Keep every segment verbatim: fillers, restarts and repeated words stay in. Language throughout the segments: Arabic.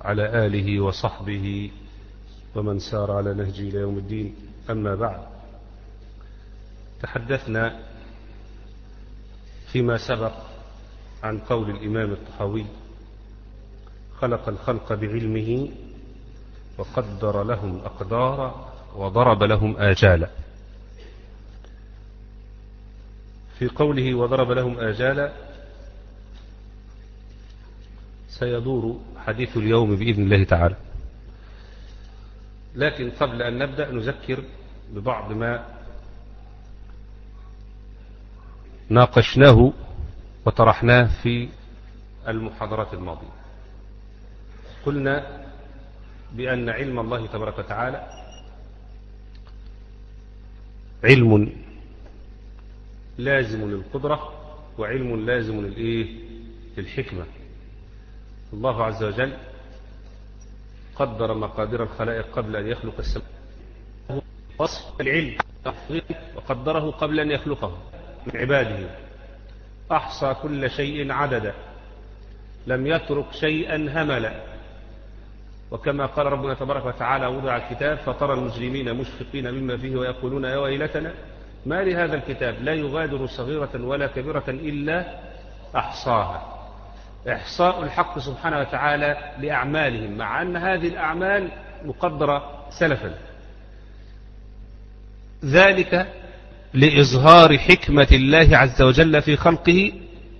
وعلى آله وصحبه ومن سار على نهجه إلى يوم الدين. أما بعد، تحدثنا فيما سبق عن قول الإمام الطحاوي: خلق الخلق بعلمه وقدر لهم أقدارا وضرب لهم آجالا. في قوله وضرب لهم آجالا سيدور حديث اليوم بإذن الله تعالى، لكن قبل أن نبدأ نذكر ببعض ما ناقشناه وطرحناه في المحاضرات الماضية. قلنا بأن علم الله تبارك وتعالى علم لازم للقدرة وعلم لازم للإيه؟ للحكمة. الله عز وجل قدر مقادير الخلائق قبل أن يخلق السماء، وصف العلم وقدره قبل أن يخلقه من عباده، أحصى كل شيء عددا، لم يترك شيئا هملا. وكما قال ربنا تبارك وتعالى: وضع الكتاب فترى المجرمين مشفقين مما فيه ويقولون يا ويلتنا ما لهذا الكتاب لا يغادر صغيرة ولا كبيرة إلا أحصاها. إحصاء الحق سبحانه وتعالى لأعمالهم، مع أن هذه الأعمال مقدرة سلفا، ذلك لإظهار حكمة الله عز وجل في خلقه،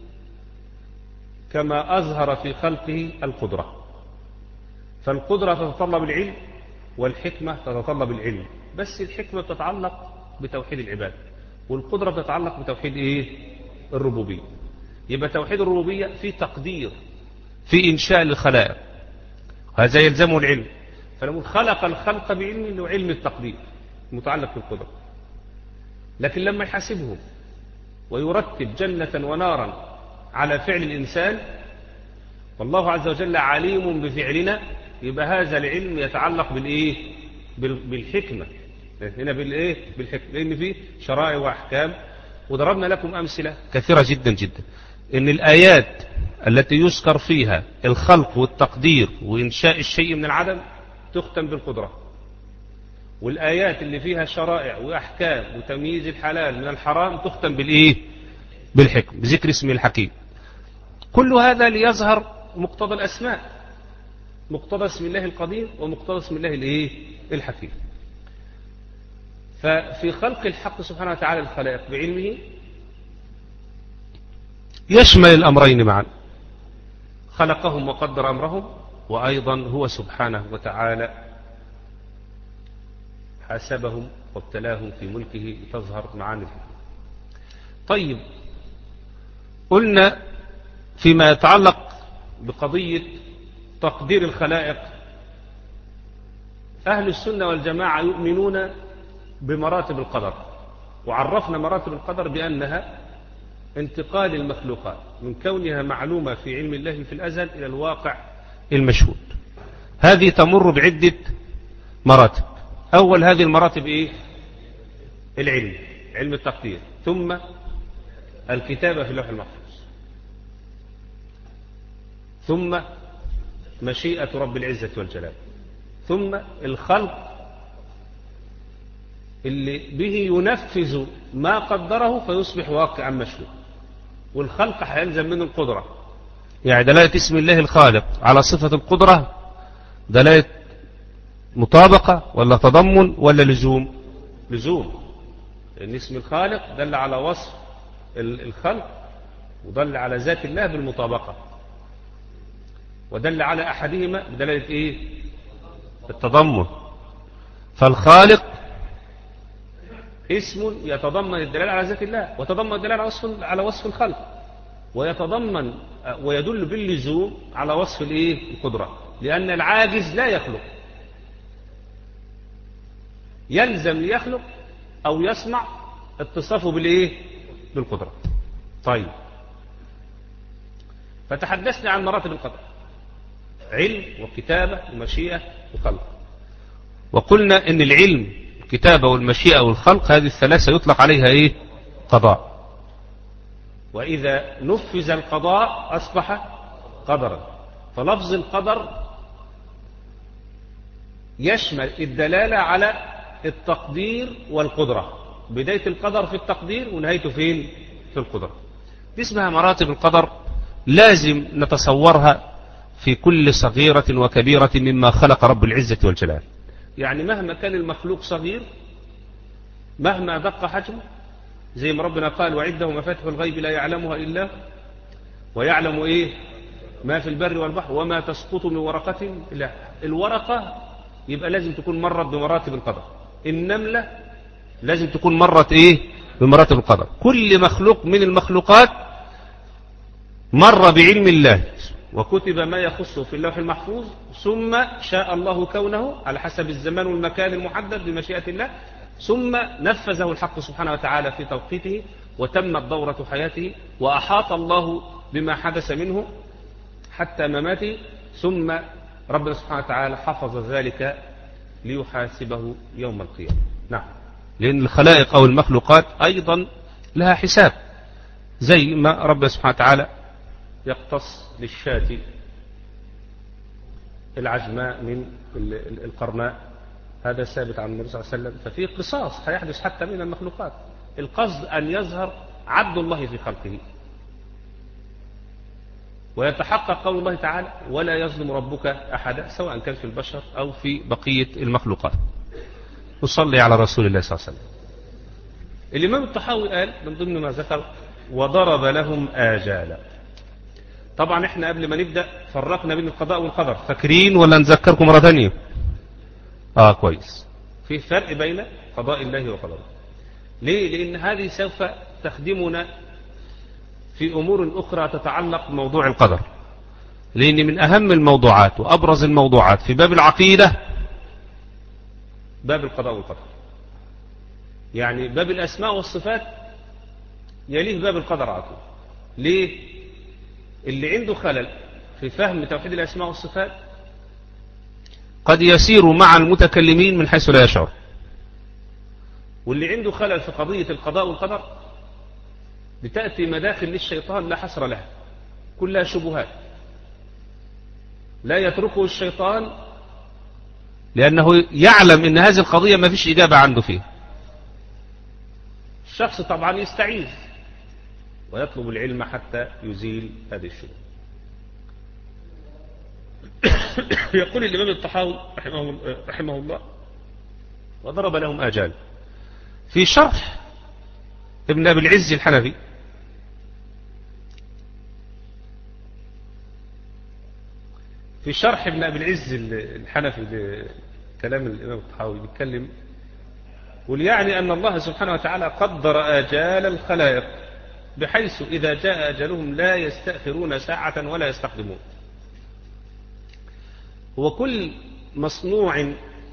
كما أظهر في خلقه القدرة. فالقدرة تتطلب العلم والحكمة تتطلب العلم، بس الحكمة تتعلق بتوحيد العباد والقدرة تتعلق بتوحيد إيه؟ الربوبية. يبقى توحيد الربوبية في تقدير، في إنشاء الخلائق، هذا يلزمه العلم. فلما خلق الخلق بعلم إنه علم التقدير متعلق بالقدرة، لكن لما يحاسبهم ويرتب جنة ونارا على فعل الإنسان والله عز وجل عليم بفعلنا، يبقى هذا العلم يتعلق بالإيه؟ بالحكمة. هنا بالإيه؟ بالحكمة، لأن فيه شرائع وأحكام. وضربنا لكم أمثلة كثيرة جدا جدا إن الآيات التي يذكر فيها الخلق والتقدير وإنشاء الشيء من العدم تختم بالقدرة، والآيات اللي فيها شرائع وأحكام وتمييز الحلال من الحرام تختم بالإيه؟ بالحكم، بذكر اسم الحكيم. كل هذا ليظهر مقتضى الأسماء، مقتضى اسم الله القدير ومقتضى اسم الله الإيه؟ الحكيم. ففي خلق الحق سبحانه وتعالى الخلائق بعلمه يشمل الأمرين معا، خلقهم وقدر أمرهم، وأيضا هو سبحانه وتعالى حاسبهم وابتلاهم في ملكه لتظهر معاني الحكمة. طيب، قلنا فيما يتعلق بقضية تقدير الخلائق، أهل السنة والجماعة يؤمنون بمراتب القدر، وعرفنا مراتب القدر بأنها انتقال المخلوقات من كونها معلومة في علم الله في الأزل إلى الواقع المشهود. هذه تمر بعدة مراتب. أول هذه المراتب إيه؟ العلم، علم التقدير، ثم الكتابة في اللوح المحفوظ، ثم مشيئة رب العزة والجلال، ثم الخلق اللي به ينفذ ما قدره فيصبح واقعا مشهود. والخلق هيلزم منه القدرة، يعني دلالة اسم الله الخالق على صفة القدرة دلالة مطابقة ولا تضمن ولا لزوم؟ لزوم، لأن اسم الخالق دل على وصف الخلق ودل على ذات الله بالمطابقة، ودل على أحدهما بدلالة إيه؟ التضمن. فالخالق اسم يتضمن الدلالة على ذات الله، ويتضمن الدلالة على وصف على وصف الخلق، ويتضمن ويدل باللزوم على وصف الايه؟ القدرة، لأن العاجز لا يخلق، يلزم ليخلق أو يصنع اتصافه بالايه؟ بالقدرة. طيب، فتحدثنا عن مراتب القدر: علم وكتابة ومشيئة وخلق. وقلنا ان العلم الكتابة والمشيئة والخلق هذه الثلاثة يطلق عليها ايه؟ قضاء. وإذا نفذ القضاء أصبح قدرا. فلفظ القدر يشمل الدلالة على التقدير والقدرة، بداية القدر في التقدير ونهايته فين؟ في القدرة. دي اسمها مراتب القدر، لازم نتصورها في كل صغيرة وكبيرة مما خلق رب العزة والجلال. يعني مهما كان المخلوق صغير، مهما دق حجمه، زي ما ربنا قال وعنده مفاتح الغيب لا يعلمها إلا ويعلم إيه ما في البر والبحر وما تسقط من ورقة إلا. الورقة يبقى لازم تكون مرت بمراتب القدر، النملة لازم تكون مرت إيه بمراتب القدر. كل مخلوق من المخلوقات مر بعلم الله وكتب ما يخصه في اللوح المحفوظ، ثم شاء الله كونه على حسب الزمان والمكان المحدد بمشيئة الله، ثم نفذه الحق سبحانه وتعالى في توقيته وتمت دورة حياته وأحاط الله بما حدث منه حتى مماته، ثم ربنا سبحانه وتعالى حفظ ذلك ليحاسبه يوم القيامة. نعم، لأن الخلائق أو المخلوقات أيضا لها حساب، زي ما ربنا سبحانه وتعالى يقتص للشاة العجماء من القرناء، هذا ثابت عن النبي صلى الله عليه وسلم، ففي قصاص هيحدث حتى من المخلوقات. القصد أن يظهر عدل الله في خلقه ويتحقق قول الله تعالى ولا يظلم ربك أحدا، سواء كان في البشر أو في بقية المخلوقات. نصلي على رسول الله صلى الله عليه وسلم. الإمام الطحاوي قال من ضمن ما ذكر وضرب لهم آجالا. طبعا احنا قبل ما نبدأ فرقنا بين القضاء والقدر، فاكرين ولا نذكركم مرة ثانية؟ اه كويس. في فرق بين قضاء الله وقدره. ليه؟ لأن هذه سوف تخدمنا في أمور أخرى تتعلق بموضوع القدر، لأن من أهم الموضوعات وأبرز الموضوعات في باب العقيدة باب القضاء والقدر. يعني باب الأسماء والصفات يليه باب القدر على طول. ليه؟ اللي عنده خلل في فهم توحيد الأسماء والصفات قد يسير مع المتكلمين من حيث لا يشعر، واللي عنده خلل في قضية القضاء والقدر بتأتي مداخل للشيطان لا حصر لها، كلها شبهات لا يتركه الشيطان، لأنه يعلم أن هذه القضية ما فيش إجابة عنده فيها. الشخص طبعا يستعيذ ويطلب العلم حتى يزيل هذه الشبهة. يقول الإمام الطحاوي رحمه, رحمه الله وضرب لهم آجال. في شرح ابن أبي العز الحنفي في شرح ابن أبي العز الحنفي لكلام الإمام الطحاوي بيتكلم وليعني أن الله سبحانه وتعالى قدر آجال الخلائق بحيث إذا جاء أجلهم لا يستأخرون ساعة ولا يستقدمون. هو كل مصنوع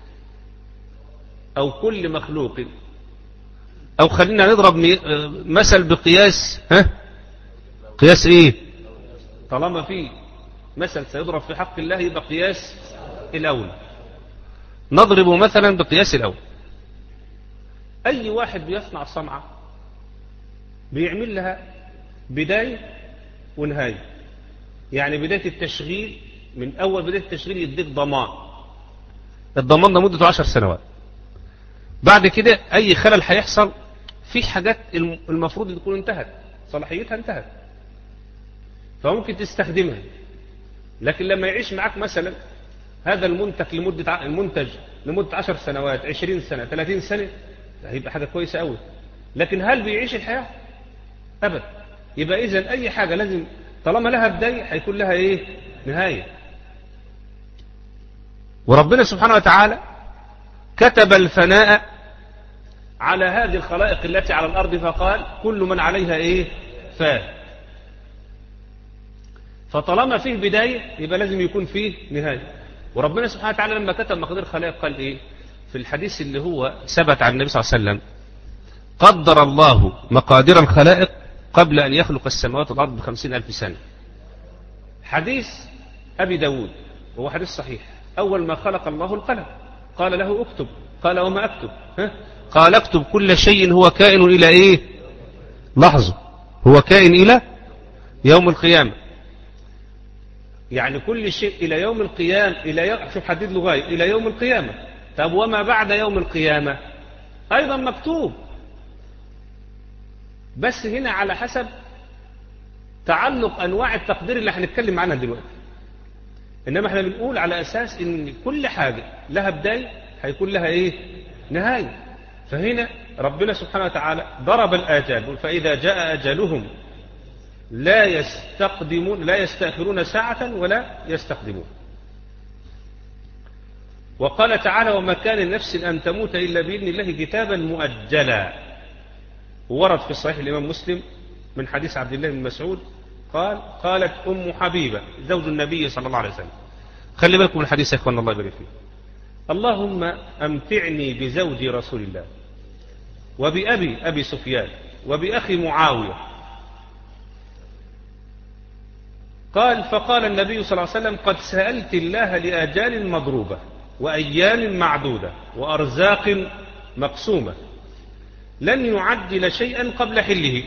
أو كل مخلوق، أو خلينا نضرب مثل بقياس، ها قياس إيه؟ طالما في مثل سيضرب في حق الله يبقى قياس الأول. نضرب مثلا بقياس الأول. أي واحد بيصنع صنعة بيعمل لها بداية ونهاية. يعني بداية التشغيل، من أول بداية التشغيل يديك ضمان، الضمان ده مدته عشر سنوات. بعد كده أي خلل هيحصل في حاجات المفروض تكون انتهت، صلاحيتها انتهت، فممكن تستخدمها. لكن لما يعيش معك مثلا هذا المنتج لمدة المنتج لمدة عشر سنوات، عشرين سنة، ثلاثين سنة، هيبقى حاجة كويسة قوي. لكن هل بيعيش الحياة؟ أبدا. يبقى إذن أي حاجة لازم طالما لها بداية هيكون لها إيه؟ نهاية. وربنا سبحانه وتعالى كتب الفناء على هذه الخلائق التي على الأرض فقال كل من عليها إيه؟ فان. فطالما فيه بداية يبقى لازم يكون فيه نهاية. وربنا سبحانه وتعالى لما كتب مقادير الخلائق قال إيه؟ في الحديث اللي هو ثبت عن النبي صلى الله عليه وسلم: قدر الله مقادير الخلائق قبل أن يخلق السماوات والأرض بخمسين ألف سنة. حديث أبي داود وهو حديث صحيح. أول ما خلق الله القلم قال له اكتب، قال وما أكتب؟ ها؟ قال اكتب كل شيء هو كائن إلى إيه؟ لحظة، هو كائن إلى يوم القيامة. يعني كل شيء إلى يوم القيامة، إلى يوم، شوف حدد له غاية، إلى يوم القيامة. طب وما بعد يوم القيامة أيضا مكتوب، بس هنا على حسب تعلق أنواع التقدير اللي هنتكلم عنها دلوقتي. إنما احنا بنقول على أساس إن كل حاجة لها بداية هيكون لها إيه؟ نهاية. فهنا ربنا سبحانه وتعالى ضرب الآجال، فإذا جاء أجلهم لا يستقدمون، لا يستأخرون ساعة ولا يستقدمون. وقال تعالى: وما كان نفس أن تموت إلا بإذن الله كتابا مؤجلا. ورد في صحيح الإمام مسلم من حديث عبد الله بن مسعود قال: قالت أم حبيبة زوج النبي صلى الله عليه وسلم، خلي بالكم من الحديث يا إخوان الله يبارك فيه: اللهم أمتعني بزوج رسول الله وبأبي أبي سفيان وبأخي معاوية. قال: فقال النبي صلى الله عليه وسلم: قد سألت الله لآجال مضروبة وأيام معدودة وأرزاق مقسومة لن يعجل شيئا قبل حله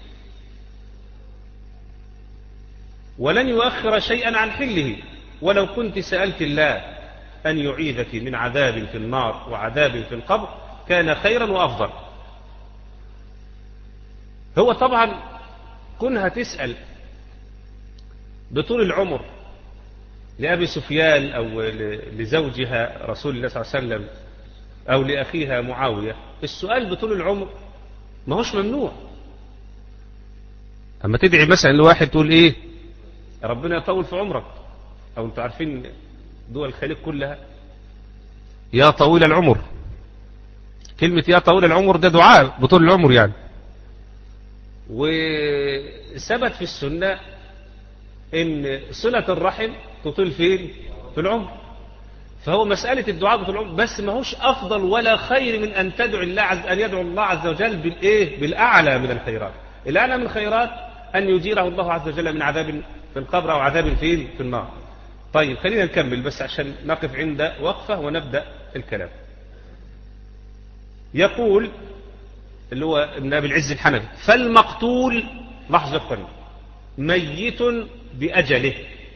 ولن يؤخر شيئا عن حله، ولو كنت سألت الله أن يعيذك من عذاب في النار وعذاب في القبر كان خيرا وأفضل. هو طبعا كونها تسأل بطول العمر لأبي سفيان أو لزوجها رسول الله صلى الله عليه وسلم أو لأخيها معاوية، السؤال بطول العمر ما هوش ممنوع. أما تدعي مثلا لواحد تقول إيه؟ ربنا يطول في عمرك، أو أنتوا عارفين دول الخليج كلها يا طويل العمر، كلمة يا طويل العمر ده دعاء بطول العمر يعني. وثبت في السنة إن صلة الرحم تطيل فين؟ في العمر. فهو مسألة الدعاء بطول العمر بس ما هوش أفضل ولا خير من أن تدعو الله عز أن يدعو الله عز وجل بالإيه؟ بالأعلى من الخيرات. الأعلى من الخيرات أن يجيره الله عز وجل من عذاب في القبر أو عذاب فين؟ في النار. طيب خلينا نكمل بس عشان نقف عند وقفة ونبدأ الكلام. يقول اللي هو ابن أبي العز الحنفي: فالمقتول، لحظة قريب، ميت بأجله.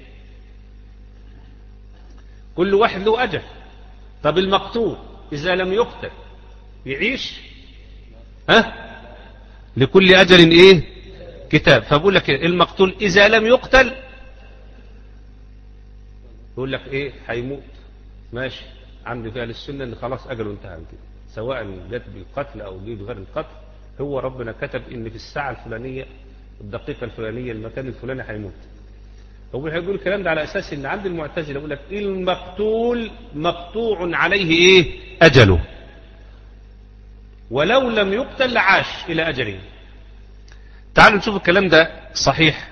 كل واحد له أجل. طب المقتول إذا لم يقتل يعيش؟ ها؟ لكل أجل إيه؟ كتاب. فبقول لك المقتول إذا لم يقتل يقول لك إيه؟ هيموت. ماشي، عندي فيها للسنة إن خلاص أجله انتهى كده، سواء جت بالقتل أو جه بغير القتل، هو ربنا كتب إن في الساعة الفلانية الدقيقة الفلانية المكان الفلاني هيموت. هو هيقول الكلام ده على أساس إن عند المعتزلة يقول لك المقتول مقطوع عليه إيه؟ أجله، ولو لم يقتل لعاش إلى أجله. تعالوا نشوف الكلام ده صحيح.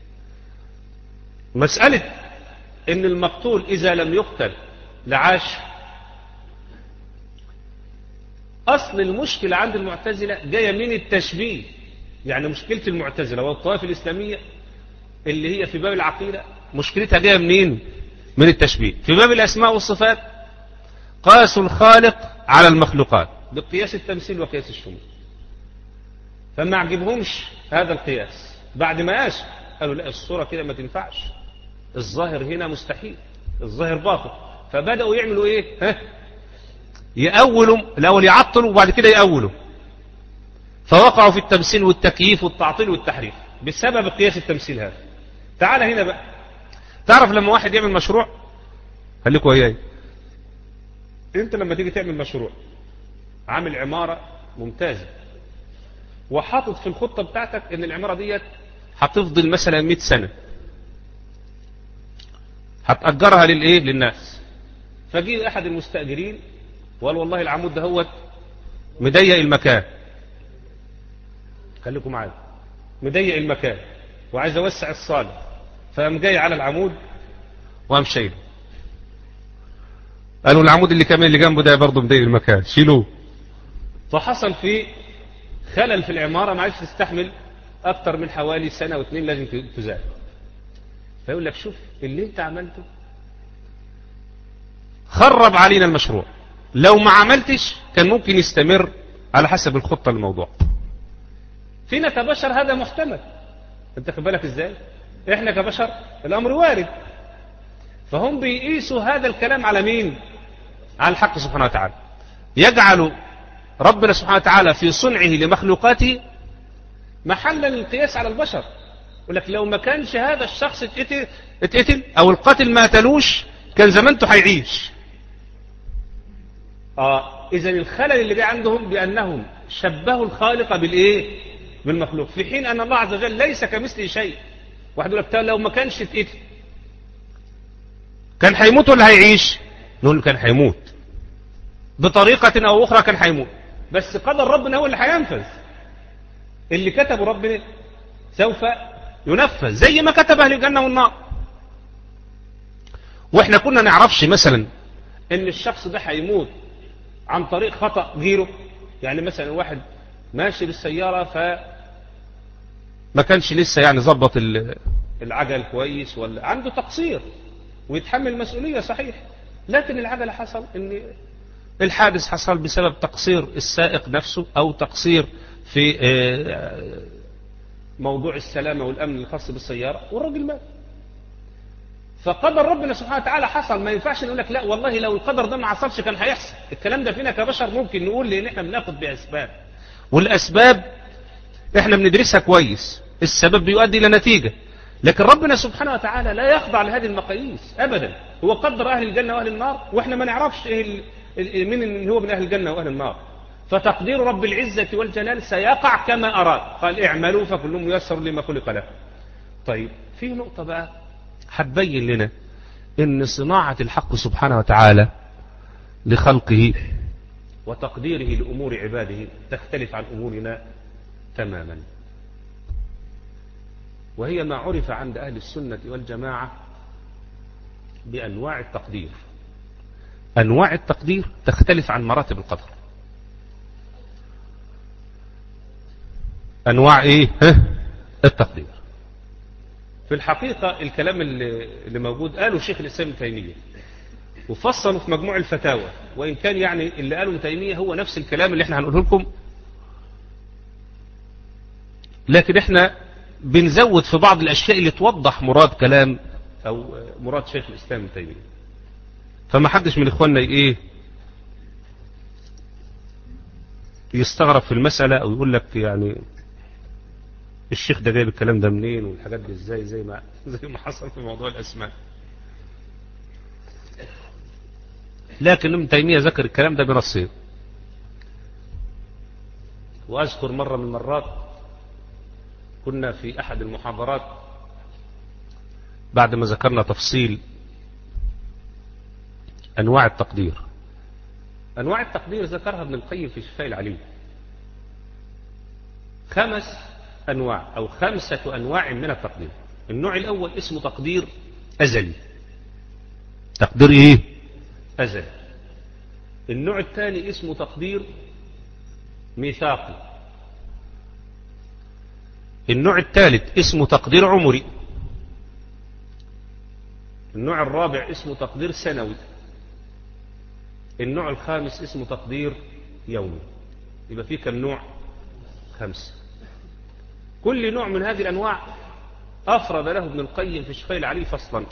مسألة إن المقتول إذا لم يقتل لعاش، أصل المشكلة عند المعتزلة جاية من التشبيه. يعني مشكلة المعتزلة والطوائف الإسلامية اللي هي في باب العقيدة مشكلتها جاية منين؟ من التشبيه. في باب الأسماء والصفات قاسوا الخالق على المخلوقات بقياس التمثيل وقياس الشمول، فما عجبهمش هذا القياس. بعد ما قاسوا قالوا لا، الصورة كده ما تنفعش، الظاهر هنا مستحيل، الظاهر باطل. فبدأوا يعملوا ايه؟ ها؟ يأولوا الأول، يعطلوا وبعد كده يأولوا، فوقعوا في التمثيل والتكييف والتعطيل والتحريف بسبب قياس التمثيل هذا. تعال هنا بقى، تعرف لما واحد يعمل مشروع، خليكوا وياي، انت لما تيجي تعمل مشروع عامل عمارة ممتازة وحاطط في الخطة بتاعتك ان العمارة ديت هتفضل مثلا مئة سنة، هتأجرها للايه؟ للناس. فجي احد المستأجرين وقال والله العمود ده هو مضيق المكان، خليكم معايا، مضيق المكان وعايز اوسع الصالة، فقام جاي على العمود وقام شايله. قالوا العمود اللي كمان اللي جنبه ده برضه مضيق المكان، شيلوه. فحصل في خلل في العمارة ما عادش تستحمل اكتر من حوالي سنة واثنين، لازم تزال. فيقول لك شوف اللي انت عملته خرب علينا المشروع، لو ما عملتش كان ممكن يستمر على حسب الخطة الموضوع. فينا كبشر هذا محتمل، انت خد بالك ازاي؟ احنا كبشر الامر وارد، فهم بيقيسوا هذا الكلام على مين؟ على الحق سبحانه وتعالى. يجعل ربنا سبحانه وتعالى في صنعه لمخلوقاته محلا للقياس على البشر. يقول لك لو ما كانش هذا الشخص اتقتل, اتقتل او القاتل ما قتلوش كان زمانته هيعيش. اه اذا الخلل اللي جاي عندهم بانهم شبهوا الخالق بالايه؟ بالمخلوق، في حين ان الله عز وجل ليس كمثله شيء. واحد يقول لك لو ما كانش اتقتل كان هيموت ولا هيعيش؟ نقول له كان هيموت بطريقة او اخرى، كان هيموت، بس قدر ربنا هو اللي هينفذ. اللي كتبه ربنا سوف ينفذ زي ما كتب اهل الجنة والنار. واحنا كنا نعرفش مثلا ان الشخص ده هيموت عن طريق خطأ غيره. يعني مثلا واحد ماشي بالسيارة ف ما كانش لسه يعني ظبط العجل كويس ولا عنده تقصير ويتحمل مسؤولية صحيح، لكن العجلة حصل ان الحادث حصل بسبب تقصير السائق نفسه او تقصير في موضوع السلامة والامن الخاص بالسيارة والراجل مات. فقدر ربنا سبحانه وتعالى حصل. ما ينفعش نقول لك لا والله لو القدر ده ما حصلش كان هيحصل. الكلام ده فينا كبشر ممكن نقول لان احنا بناخد باسباب، والاسباب احنا بندرسها كويس، السبب بيؤدي الى نتيجة. لكن ربنا سبحانه وتعالى لا يخضع لهذه المقاييس ابدا. هو قدر اهل الجنة واهل النار واحنا ما نعرفش ايه مين اللي هو من اهل الجنة واهل النار. فتقدير رب العزة والجلال سيقع كما اراد. قال اعملوا فكل ميسر لما خلق له. طيب في نقطة بقى هتبين لنا ان صناعة الحق سبحانه وتعالى لخلقه وتقديره لأمور عباده تختلف عن أمورنا تماما، وهي ما عرف عند أهل السنة والجماعة بأنواع التقدير. أنواع التقدير تختلف عن مراتب القدر. أنواع إيه؟ التقدير. في الحقيقة الكلام اللي, اللي موجود قاله شيخ الإسلام ابن تيمية وفصلوا في مجموع الفتاوى، وإن كان يعني اللي قاله ابن تيمية هو نفس الكلام اللي احنا هنقوله لكم، لكن احنا بنزود في بعض الأشياء اللي توضح مراد كلام أو مراد شيخ الإسلام ابن تيمية. فما حدش من إخواننا إيه يستغرب في المسألة أو يقول لك يعني الشيخ ده جايب الكلام ده منين والحاجات دي ازاي، زي ما زي ما حصل في موضوع الأسماء. لكن ابن تيمية ذكر الكلام ده بنصين. وأذكر مرة من المرات كنا في أحد المحاضرات بعد ما ذكرنا تفصيل أنواع التقدير. أنواع التقدير ذكرها ابن القيم في شفاء العليل. خمس أنواع أو خمسة أنواع من التقدير. النوع الأول اسمه تقدير أزلي. تقدير إيه؟ أزلي. النوع الثاني اسمه تقدير ميثاقي. النوع الثالث اسمه تقدير عمري. النوع الرابع اسمه تقدير سنوي. النوع الخامس اسمه تقدير يومي. يبقى فيه كم نوع؟ خمسة. كل نوع من هذه الأنواع أفرد له ابن القيم في شفاء العليل فصلا.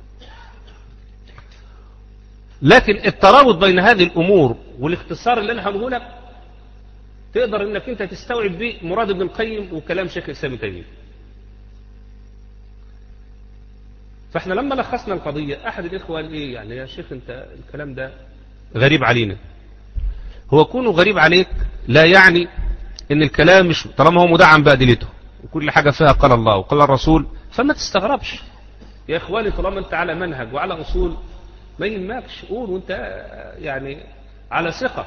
لكن الترابط بين هذه الأمور والاختصار اللي أنا هقوله لك تقدر انك انت تستوعب به مراد ابن القيم وكلام شيخ الإسلام ابن تيمية. فاحنا لما لخصنا القضية أحد الإخوة قال إيه يعني يا شيخ أنت الكلام ده غريب علينا. هو كونه غريب عليك لا يعني ان الكلام مش طالما هو مدعم بأدلته وكل حاجة فيها قال الله وقال الرسول فما تستغربش يا إخواني. طالما أنت على منهج وعلى أصول ما يهمكش قول وانت يعني على ثقة.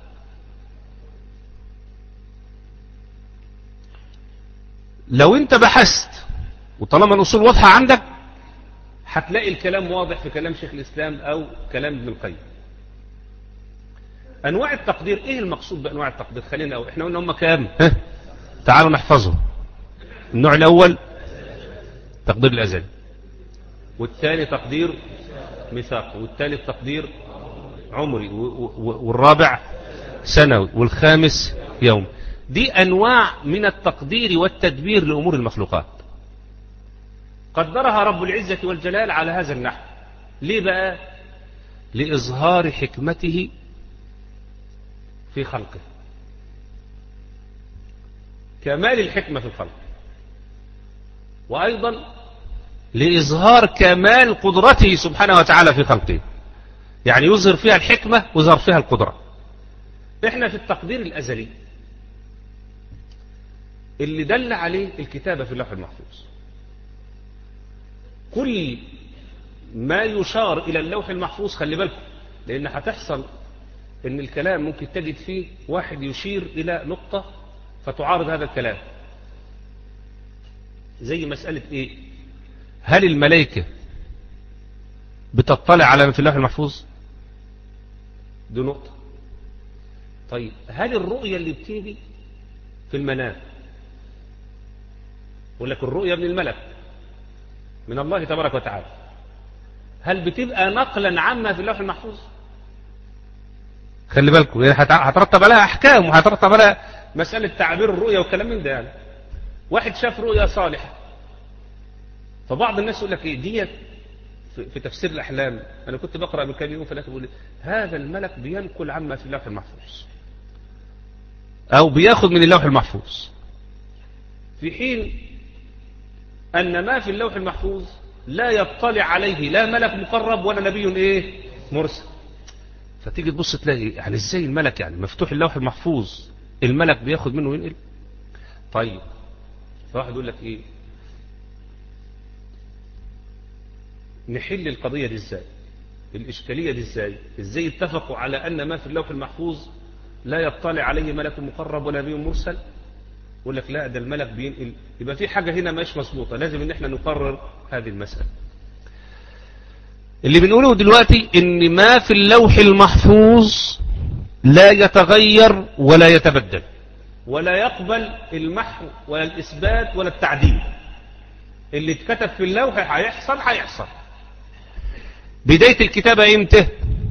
لو انت بحثت وطالما الأصول واضحة عندك هتلاقي الكلام واضح في كلام شيخ الإسلام أو كلام ابن القيم. أنواع التقدير إيه المقصود بأنواع التقدير؟ خلينا أو إحنا قلنا هم كام؟ تعالوا نحفظهم. النوع الأول تقدير الأزلي، والثاني تقدير ميثاقي، والثالث تقدير عمري، والرابع سنوي، والخامس يوم. دي أنواع من التقدير والتدبير لأمور المخلوقات قدرها رب العزة والجلال على هذا النحو. ليه بقى؟ لإظهار حكمته في خلقه، كمال الحكمة في الخلق، وأيضا لإظهار كمال قدرته سبحانه وتعالى في خلقه، يعني يظهر فيها الحكمة ويظهر فيها القدرة. احنا في التقدير الأزلي اللي دل عليه الكتابة في اللوح المحفوظ، كل ما يشار إلى اللوح المحفوظ خلي بالكم، لأن هتحصل إن الكلام ممكن تجد فيه واحد يشير إلى نقطة فتعارض هذا الكلام، زي مسألة إيه؟ هل الملائكة بتطلع على ما في اللوح المحفوظ؟ دي نقطة. طيب هل الرؤية اللي بتيجي في المنام، يقول لك الرؤية من الملك من الله تبارك وتعالى، هل بتبقى نقلا عما في اللوح المحفوظ؟ خلي بالكم هترتب عليها احكام، وهترتب عليها مسألة تعبير الرؤية والكلام من ده. يعني واحد شاف رؤية صالحة، فبعض الناس يقول لك ايه ديت في تفسير الاحلام. انا كنت بقرأ من كام يوم فلقيت بيقول هذا الملك بينقل عما في اللوح المحفوظ، او بياخذ من اللوح المحفوظ، في حين ان ما في اللوح المحفوظ لا يطلع عليه لا ملك مقرب ولا نبي ايه مرسل. فتيجي تبص تلاقي يعني ازاي الملك يعني مفتوح اللوح المحفوظ الملك بياخد منه وينقل؟ طيب فواحد يقول لك ايه نحل القضية دي ازاي، الاشكالية دي ازاي، ازاي اتفقوا على ان ما في اللوح المحفوظ لا يطلع عليه ملك مقرب ولا نبي مرسل؟ يقول لك لا ده الملك بينقل. يبقى في حاجة هنا مش مظبوطة، لازم ان احنا نقرر هذه المسألة. اللي بنقوله دلوقتي ان ما في اللوح المحفوظ لا يتغير ولا يتبدل ولا يقبل المحو ولا الإثبات ولا التعديل. اللي اتكتب في اللوح هيحصل هيحصل. بداية الكتابة امتى؟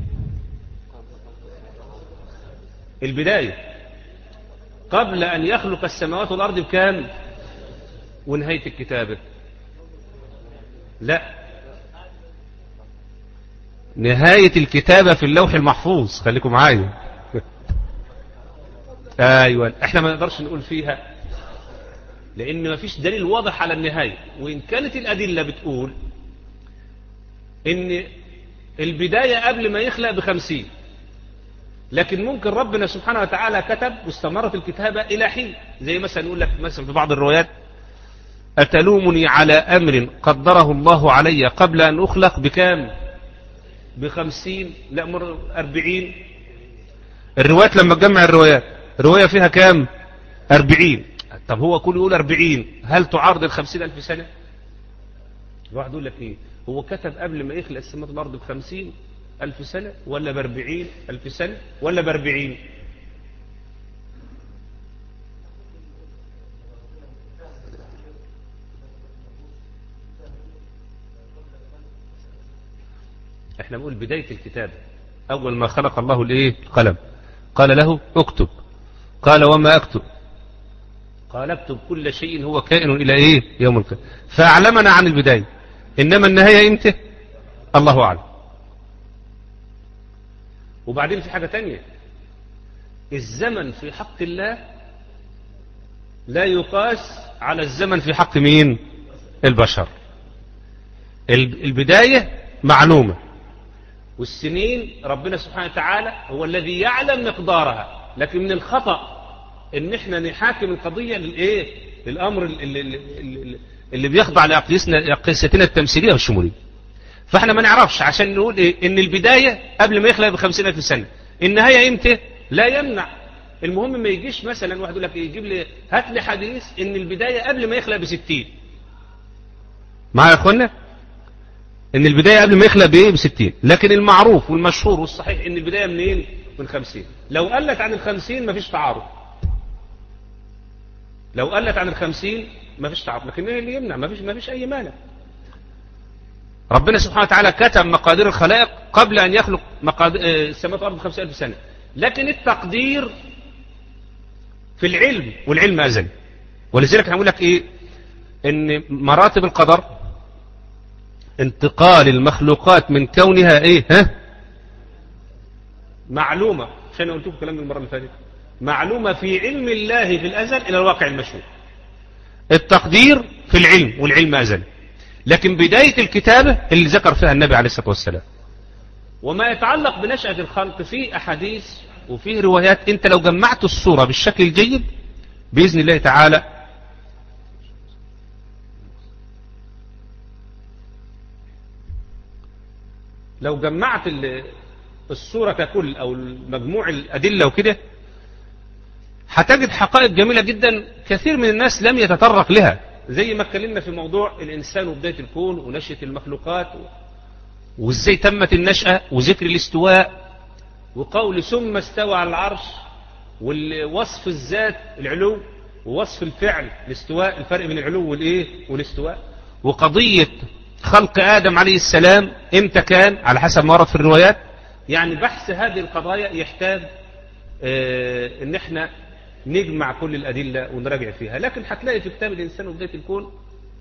البداية قبل أن يخلق السماوات والأرض بكام؟ ونهاية الكتابة لا، نهاية الكتابة في اللوح المحفوظ. خليكم معايا. ايوه احنا ما نقدرش نقول فيها لان ما فيش دليل واضح على النهاية، وان كانت الادلة بتقول ان البداية قبل ما يخلق بخمسين، لكن ممكن ربنا سبحانه وتعالى كتب واستمرت الكتابة الى حين، زي مثلا يقول لك مثلا في بعض الروايات اتلومني على امر قدره الله علي قبل ان اخلق بكام؟ بخمسين، لا مر أربعين. الروايات لما تجمع الروايات رواية فيها كام؟ أربعين. طب هو كل يقول أربعين، هل تعارض الخمسين ألف سنة؟ واحد يقول لك ايه هو كتب قبل ما يخلق السماوات والأرض بخمسين ألف سنة ولا بأربعين ألف سنة ولا بأربعين؟ احنا بنقول بداية الكتاب اول ما خلق الله الايه القلم قال له اكتب، قال وما اكتب؟ قال اكتب كل شيء هو كائن الى ايه يوم القيامة. فاعلمنا عن البداية، انما النهاية امتى الله اعلم. وبعدين في حاجة تانية، الزمن في حق الله لا يقاس على الزمن في حق مين؟ البشر. البداية معلومة، والسنين ربنا سبحانه وتعالى هو الذي يعلم مقدارها، لكن من الخطأ ان احنا نحاكم القضية للايه للامر اللي, اللي, اللي بيخضع لأقيستنا التمثيلية والشمولية. فاحنا ما نعرفش عشان نقول ايه ان البداية قبل ما يخلق بخمسين الف سنة، النهاية امتى لا يمنع. المهم ما يجيش مثلا واحد يقول لك يجيب لي هات لي حديث ان البداية قبل ما يخلق بستين. معايا يا اخوانا؟ ان البداية قبل ما يخلق بايه بستين، لكن المعروف والمشهور والصحيح ان البداية منين؟ من خمسين. لو قلت عن الخمسين مفيش تعارض، لو قلت عن الخمسين مفيش تعارض، لكن ايه اللي يمنع؟ مفيش مفيش اي مانع. ربنا سبحانه وتعالى كتب مقادير الخلائق قبل ان يخلق مقادير السماوات والارض بخمسين الف سنة، لكن التقدير في العلم، والعلم ازلي. ولذلك هنقول لك ايه ان مراتب القدر انتقال المخلوقات من كونها ايه ها معلومة، عشان قلت لكم كلام المرة اللي فاتت، معلومة في علم الله في الأزل إلى الواقع المشهود. التقدير في العلم، والعلم أزل، لكن بداية الكتابة اللي ذكر فيها النبي عليه الصلاة والسلام. وما يتعلق بنشأة الخلق في أحاديث وفيه روايات، انت لو جمعت الصورة بالشكل الجيد بإذن الله تعالى لو جمعت الصورة ككل أو مجموع الأدلة وكده هتجد حقائق جميلة جدا كثير من الناس لم يتطرق لها، زي ما اتكلمنا في موضوع الإنسان وبداية الكون ونشأة المخلوقات وإزاي تمت النشأة وذكر الاستواء وقول ثم استوى على العرش ووصف الذات العلو ووصف الفعل الاستواء، الفرق بين العلو والإيه والاستواء، وقضية خلق آدم عليه السلام امتى كان على حسب ما ورد في الروايات. يعني بحث هذه القضايا يحتاج اه ان احنا نجمع كل الأدلة ونراجع فيها، لكن هتلاقي في كتاب الإنسان وبداية الكون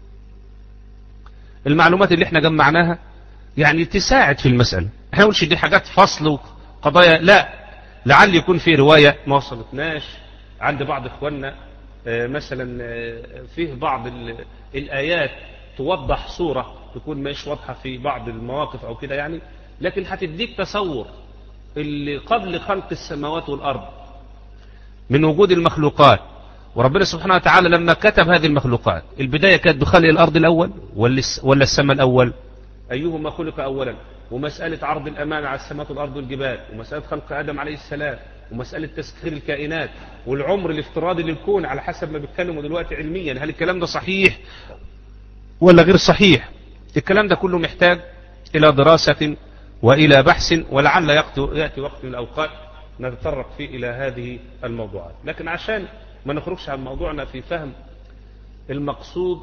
المعلومات اللي احنا جمعناها يعني تساعد في المسألة. احنا نقولش دي حاجات فصل وقضايا، لا، لعل يكون في رواية ما وصلتناش عند بعض اخواننا اه مثلا اه فيه بعض الآيات توضح صورة تكون مش واضحة في بعض المواقف أو كده يعني، لكن هتديك تصور اللي قبل خلق السماوات والأرض من وجود المخلوقات. وربنا سبحانه وتعالى لما كتب هذه المخلوقات البداية كانت بخلق الأرض الأول ولا السماء الأول؟ أيهما خلق أولا؟ ومسألة عرض الأمانة على السماوات والأرض والجبال، ومسألة خلق آدم عليه السلام، ومسألة تسخير الكائنات، والعمر الافتراضي للكون على حسب ما بيتكلموا دلوقتي علميا، هل الكلام ده صحيح ولا غير صحيح؟ الكلام ده كله محتاج إلى دراسة وإلى بحث، ولعل يأتي وقت من الأوقات نتطرق فيه إلى هذه الموضوعات. لكن عشان ما نخرجش عن موضوعنا في فهم المقصود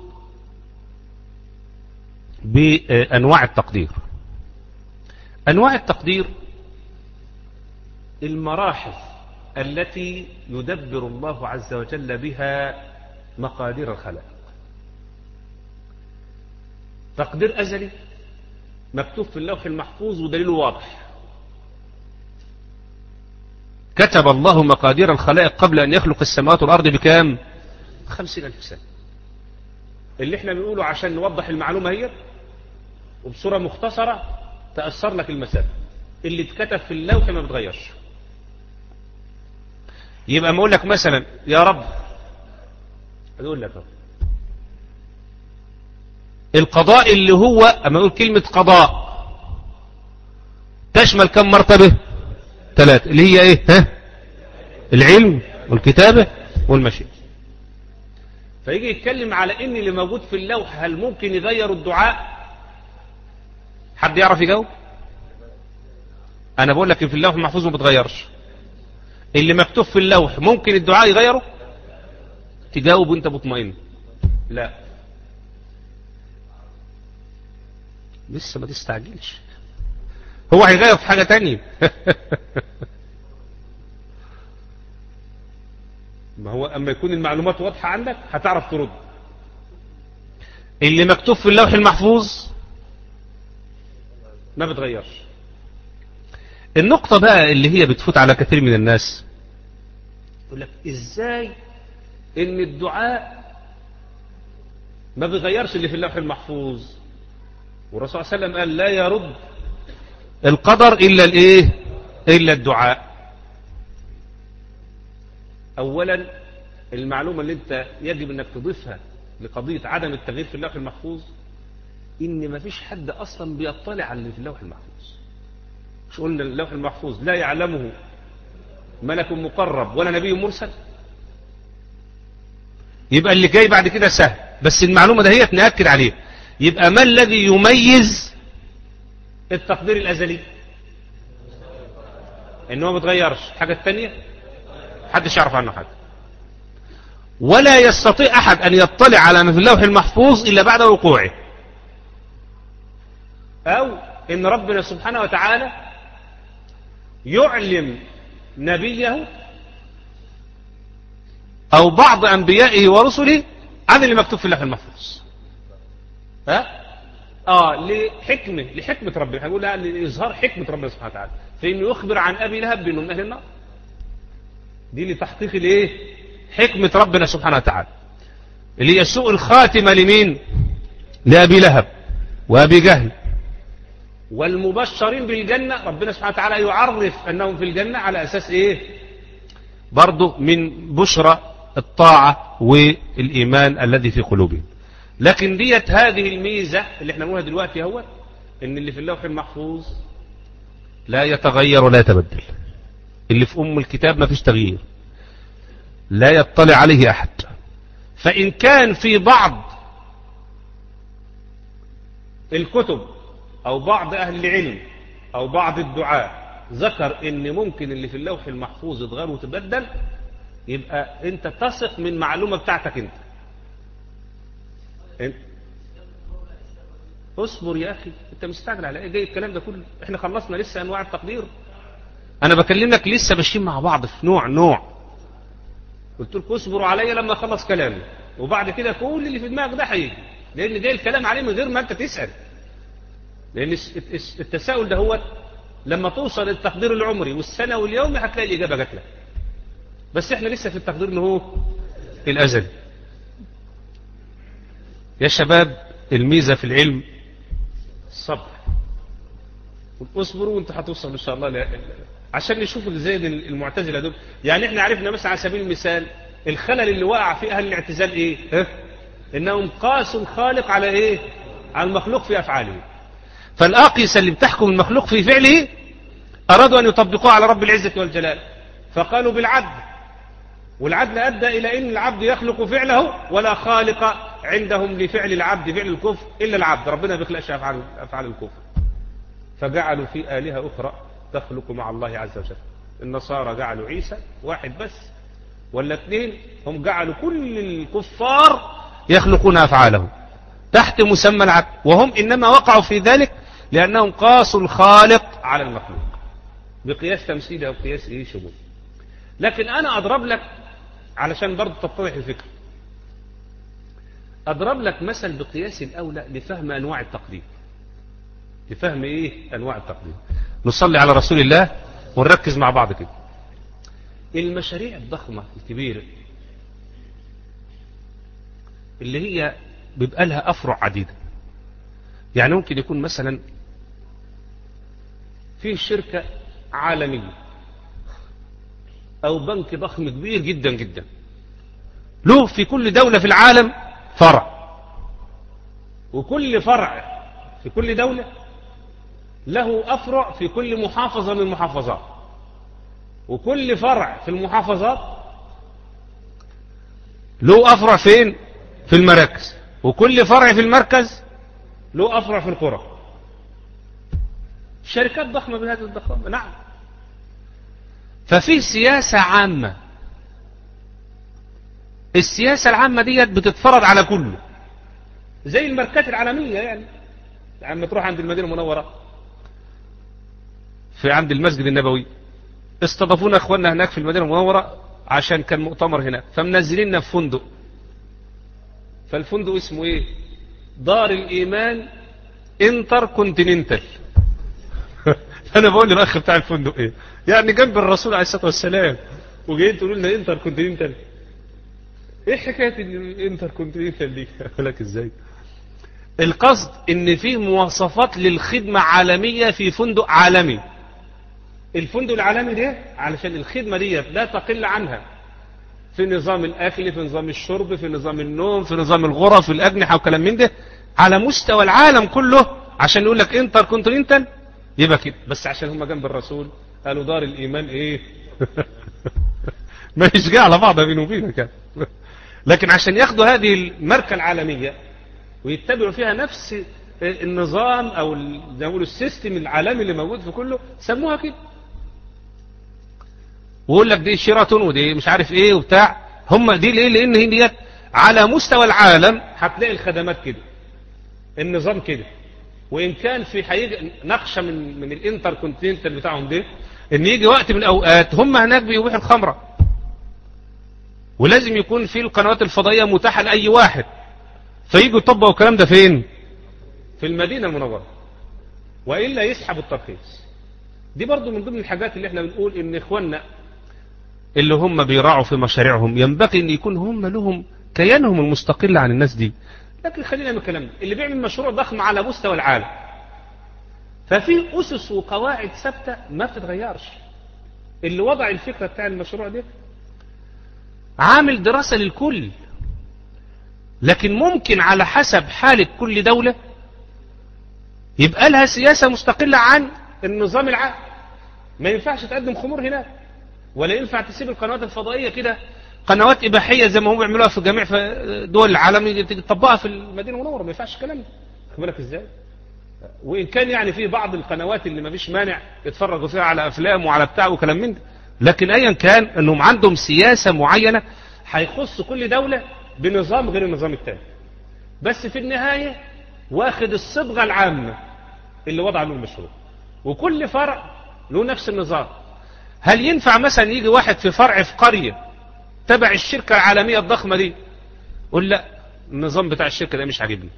بأنواع التقدير. أنواع التقدير المراحل التي يدبر الله عز وجل بها مقادير الخلائق. تقدير أزلي مكتوب في اللوح المحفوظ ودليله واضح، كتب الله مقادير الخلائق قبل أن يخلق السماوات والأرض بكام؟ خمسين ألف سنة. اللي احنا بنقوله عشان نوضح المعلومة هي وبصورة مختصرة تأثر لك المسألة، اللي اتكتب في اللوح ما بتغيرش. يبقى ما اقول لك مثلا يا رب، اقول لك القضاء اللي هو اما اقول كلمة قضاء تشمل كم مرتبة؟ ثلاثة، اللي هي ايه؟ ها؟ العلم والكتابة والمشيئة. فيجي يتكلم على ان اللي موجود في اللوح هل ممكن يغير الدعاء؟ حد يعرف يجاوب؟ انا بقول لك في اللوح المحفوظ ما بتغيرش. اللي مكتوب في اللوح ممكن الدعاء يغيره؟ تجاوب وانت مطمئن لا، لسه ما تستعجلش، هو هيغير في حاجة تانية. ما هو اما يكون المعلومات واضحة عندك هتعرف ترد. اللي مكتوب في اللوح المحفوظ ما بتغيرش. النقطة بقى اللي هي بتفوت على كثير من الناس، يقول لك ازاي ان الدعاء ما بيغيرش اللي في اللوح المحفوظ، والرسول صلى الله عليه وسلم قال لا يرد القدر الا الايه؟ الا الدعاء. اولا المعلومة اللي انت يجب انك تضيفها لقضية عدم التغيير في اللوح المحفوظ ان ما فيش حد اصلا بيطلع على اللي في اللوح المحفوظ. مش قلنا اللوح المحفوظ لا يعلمه ملك مقرب ولا نبي مرسل؟ يبقى اللي جاي بعد كده سهل، بس المعلومة ده هي نأكد عليها. يبقى ما الذي يميز التقدير الأزلي؟ انه ما بتغيرش. حاجة الثانية محدش يعرف عنه حاجة، ولا يستطيع أحد أن يطلع على ما في اللوح المحفوظ إلا بعد وقوعه، أو إن ربنا سبحانه وتعالى يعلم نبيه أو بعض أنبيائه ورسله عن اللي مكتوب في اللوح المحفوظ. ها؟ اه لحكمه لحكمه ربنا، هنقول لاظهار حكمه ربنا سبحانه وتعالى في انه يخبر عن ابي لهب بانه من اهل النار. دي لتحقيق الايه؟ حكمه ربنا سبحانه وتعالى، اللي هي سوء الخاتمه لمين؟ لابي لهب وابي جهل. والمبشرين بالجنه ربنا سبحانه وتعالى يعرف انهم في الجنه على اساس ايه؟ برضه من بشرى الطاعه والايمان الذي في قلوبهم. لكن ديت هذه الميزة اللي احنا نقولها دلوقتي هو ان اللي في اللوح المحفوظ لا يتغير ولا يتبدل، اللي في ام الكتاب ما فيش تغيير، لا يطلع عليه احد. فان كان في بعض الكتب او بعض اهل العلم او بعض الدعاء ذكر ان ممكن اللي في اللوح المحفوظ يتغير وتبدل، يبقى انت تثق من معلومة بتاعتك انت. انت اصبر يا اخي، انت مستعجل على ايه؟ جاي الكلام ده كله؟ احنا خلصنا لسه انواع التقدير. انا بكلمك لسه ماشيين مع بعض في نوع نوع. قلت لكم اصبروا عليا لما اخلص كلامي، وبعد كده كل اللي في دماغك ده هيجي، لان جاي الكلام عليه من غير ما انت تسال. لان التساؤل ده هو لما توصل للتقدير العمري والسنه واليومي هتلاقي الاجابه جات لك. بس احنا لسه في التقدير اللي هو الازلي. يا شباب الميزة في العلم الصبر، واصبروا وانتوا هتوصلوا ان شاء الله ل... عشان نشوف ازاي المعتزلة دول. يعني احنا عرفنا مثلا على سبيل المثال الخلل اللي وقع في اهل الاعتزال ايه؟ ها؟ انهم قاسوا الخالق على ايه؟ على المخلوق في افعاله. فالاقيسة اللي بتحكم المخلوق في فعله ارادوا ان يطبقوه على رب العزة والجلال، فقالوا بالعدل، والعدل أدى إلى أن العبد يخلق فعله ولا خالق عندهم لفعل العبد فعل الكفر إلا العبد، ربنا بيخلقش أفعال أفعال الكفر. فجعلوا في آلهة أخرى تخلق مع الله عز وجل. النصارى جعلوا عيسى واحد بس ولا اثنين، هم جعلوا كل الكفار يخلقون أفعاله تحت مسمى العبد، وهم إنما وقعوا في ذلك لأنهم قاسوا الخالق على المخلوق بقياس تمثيلي أو قياس إيه شبه. لكن أنا أضرب لك علشان برضه تتضح الفكرة، أضرب لك مثل بقياس الأولى لفهم أنواع التقدير. لفهم إيه أنواع التقدير؟ نصلي على رسول الله ونركز مع بعض كده. المشاريع الضخمة الكبيرة اللي هي بيبقى لها أفرع عديدة، يعني ممكن يكون مثلا في شركة عالمية أو بنك ضخم كبير جدا جدا له في كل دولة في العالم فرع، وكل فرع في كل دولة له أفرع في كل محافظة من المحافظات، وكل فرع في المحافظات له أفرع فين؟ في المراكز، وكل فرع في المركز له أفرع في القرى. شركات ضخمة بهذه الضخامة، نعم. ففي سياسة عامة، السياسة العامة ديت بتتفرض على كله، زي الماركات العالمية. يعني لما تروح عند المدينة المنورة في عند المسجد النبوي، استضافونا اخواننا هناك في المدينة المنورة عشان كان مؤتمر هناك، فمنزليننا في فندق. فالفندق اسمه ايه؟ دار الايمان انتر كونتيننتال. انا بقول للاخ بتاع الفندق ايه يعني جنب الرسول عليه الصلاه والسلام، وجايين تقولوا لنا انتر كونتيننتال؟ ايه حكايه الانتر كونتيننتال دي؟ اقول لك ازاي. القصد ان فيه مواصفات للخدمه عالميه في فندق عالمي. الفندق العالمي ده علشان الخدمه دي لا تقل عنها في نظام الاكل، في نظام الشرب، في نظام النوم، في نظام الغرف، في الاجنحه وكلام من ده على مستوى العالم كله، عشان يقول لك انتر كونتيننتال يبقى كده. بس عشان هم جنب الرسول قالوا دار الايمان ايه؟ ما يشجع على بعضها بينه وبينك يعني. لكن عشان ياخدوا هذه الماركه العالميه ويتبعوا فيها نفس النظام او زي ما بيقولوا السيستم العالمي اللي موجود في كله، سموها كده. ويقول لك دي شيراتون ودي مش عارف ايه وبتاع. هم دي ليه؟ لان هي ديت على مستوى العالم هتلاقي الخدمات كده، النظام كده. وان كان في هيجي نقشه من من الانتر كونتيننتال بتاعهم ده، ان يجي وقت من الاوقات هم هناك بيبيحوا الخمره، ولازم يكون في القنوات الفضائيه متاحه لاي واحد، فييجوا يطبقوا الكلام ده فين؟ في المدينة المنورة، وإلا يسحب الترخيص. دي برضو من ضمن الحاجات اللي احنا بنقول ان اخواننا اللي هم بيراعوا في مشاريعهم ينبغي ان يكون هم لهم كيانهم المستقل عن الناس دي. لكن خلينا من الكلام ده، اللي بيعمل مشروع ضخم على مستوى العالم ففي أسس وقواعد ثابتة ما بتتغيرش. اللي وضع الفكرة بتاع المشروع ده عامل دراسة للكل، لكن ممكن على حسب حالة كل دولة يبقى لها سياسة مستقلة عن النظام العام. ما ينفعش تقدم خمور هناك، ولا ينفع تسيب القنوات الفضائية كده قنوات إباحية زي ما هم بيعملوها في جميع دول العالم تطبقها في المدينة المنورة. ما ينفعش الكلام ده. خد بالك ازاي؟ وإن كان يعني في بعض القنوات اللي ما فيش مانع يتفرجوا فيها على أفلام وعلى بتاع وكلام من ده، لكن أيا كان أنهم عندهم سياسة معينة هيخص كل دولة بنظام غير النظام التاني، بس في النهاية واخد الصبغة العامة اللي وضع له المشروع، وكل فرع له نفس النظام. هل ينفع مثلا يجي واحد في فرع في قرية تبع الشركة العالمية الضخمة دي يقول لا النظام بتاع الشركة ده مش عاجبني،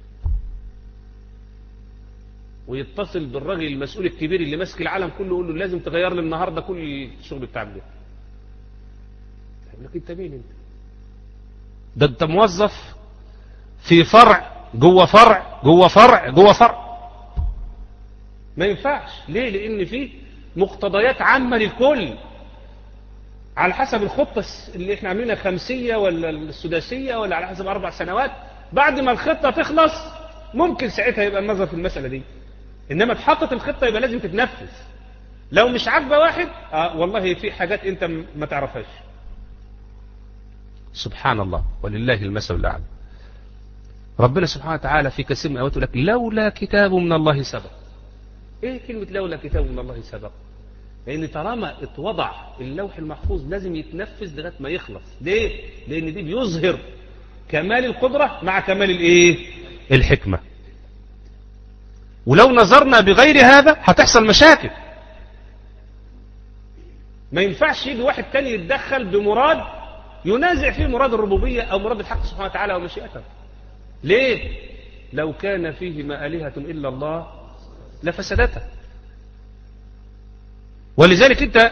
ويتصل بالراجل المسؤول الكبير اللي ماسك العالم كله يقول له لازم تغير لي النهارده كل الشغل بتاعك ده؟ يقول لك انت مين انت؟ ده انت موظف في فرع جوه فرع جوه فرع جوه فرع. ما ينفعش. ليه؟ لان في مقتضيات عامة للكل على حسب الخطة اللي احنا عاملينها خمسية ولا السداسية ولا على حسب اربع سنوات. بعد ما الخطة تخلص ممكن ساعتها يبقى النظر في المسألة دي، انما تحطت الخطة يبقى لازم تتنفذ. لو مش عاجبه واحد آه والله في حاجات انت ما تعرفهاش. سبحان الله ولله المثل الأعلى. ربنا سبحانه وتعالى في كثير من آياته لك لولا كتاب من الله سبق. ايه كلمة لولا كتاب من الله سبق؟ لان طالما اتوضع اللوح المحفوظ لازم يتنفذ لغايه ما يخلص. ليه؟ لان دي بيظهر كمال القدرة مع كمال الايه؟ الحكمة. ولو نظرنا بغير هذا هتحصل مشاكل. ما ينفعش يجي واحد تاني يتدخل بمراد ينازع فيه مراد الربوبية او مراد الحق سبحانه وتعالى او مشيئته. ليه؟ لو كان فيهما آلهة إلا الله لفسدتها. ولذلك انت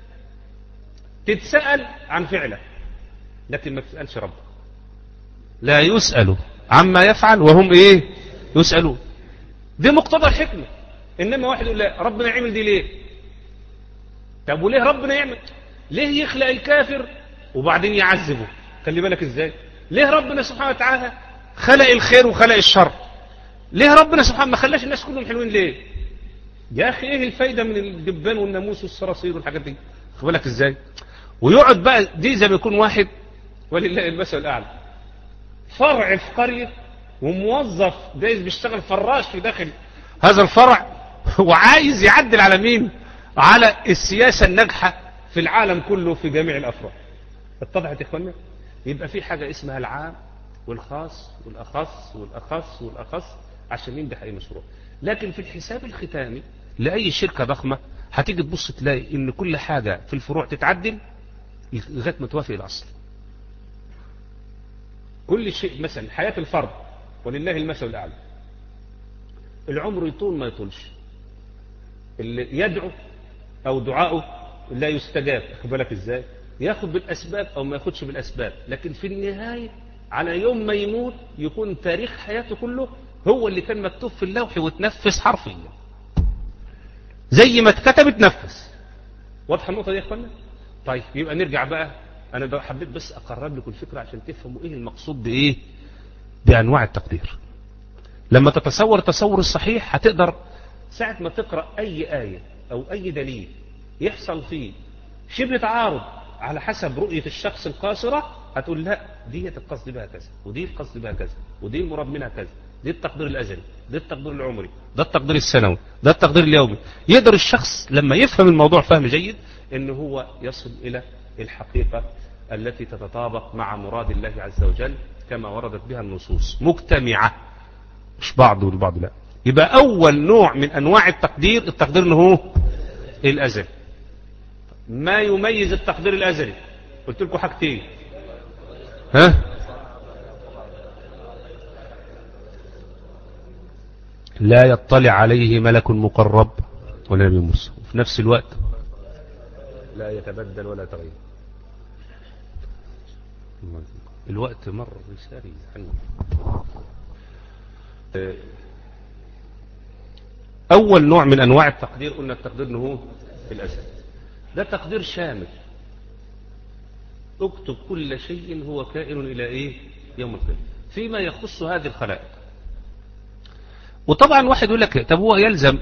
تتسأل عن فعله لكن ما تسألش ربك. لا يسأل عما يفعل وهم ايه؟ يسألون. دي مقتضى الحكمة. انما واحد يقول لا ربنا يعمل دي ليه؟ طب وليه ربنا يعمل؟ ليه يخلق الكافر وبعدين يعذبه؟ خلي بالك ازاي؟ ليه ربنا سبحانه وتعالى خلق الخير وخلق الشر؟ ليه ربنا سبحانه ما خلاش الناس كلهم حلوين ليه؟ يا اخي ايه الفايدة من الدبان والناموس والصراصير والحاجات دي؟ خد بالك ازاي؟ ويقعد بقى دي زي ما يكون واحد ولله المثل الاعلى فرع في قرية وموظف جايز بيشتغل فراش في داخل هذا الفرع وعايز يعدل على مين؟ على السياسة الناجحة في العالم كله في جميع الافراد. اتضحت يا اخوانا؟ يبقى في حاجة اسمها العام والخاص والأخص والأخص والأخص عشان ينجح أي مشروع. لكن في الحساب الختامي لأي شركة ضخمة هتيجي تبص تلاقي إن كل حاجة في الفروع تتعدل لغاية ما توافق الأصل. كل شيء مثلا حياة الفرد ولله المثل الأعلى، العمر يطول ما يطولش، اللي يدعو أو دعاؤه لا يستجاب. خد بالك إزاي؟ ياخد بالأسباب أو ما ياخدش بالأسباب، لكن في النهاية على يوم ما يموت يكون تاريخ حياته كله هو اللي كان مكتوب في اللوح وتنفذ حرفيا زي ما اتكتب اتنفذ. واضحه النقطه دي يا اخوانا؟ طيب يبقى نرجع بقى. انا حبيت بس اقرب لكم الفكره عشان تفهموا ايه المقصود بايه بانواع التقدير. لما تتصور التصور الصحيح هتقدر ساعه ما تقرا اي ايه او اي دليل يحصل فيه شبه تعارض على حسب رؤيه الشخص القاصره هتقول لا دي القصد بها كذا ودي القصد بها كذا ودي المراد منها كذا، دي التقدير الازلي، ده التقدير العمري، ده التقدير السنوي، ده التقدير اليومي. يقدر الشخص لما يفهم الموضوع فهم جيد ان هو يصل الى الحقيقة التي تتطابق مع مراد الله عز وجل كما وردت بها النصوص مجتمعة، مش بعض والبعض لا. يبقى اول نوع من انواع التقدير التقدير انه هو الازلي. ما يميز التقدير الازلي؟ قلت لكم حاجتين. ها؟ لا يطلع عليه ملك مقرب ولا نبي مرسل، وفي نفس الوقت لا يتبدل ولا تغير. الوقت مر سريعا. أول نوع من أنواع التقدير قلنا التقدير إنه في الأزل، ده تقدير شامل، اكتب كل شيء هو كائن إلى إيه يوم القيامة فيما يخص هذه الخلائق. وطبعا واحد يقول لك طب هو يلزم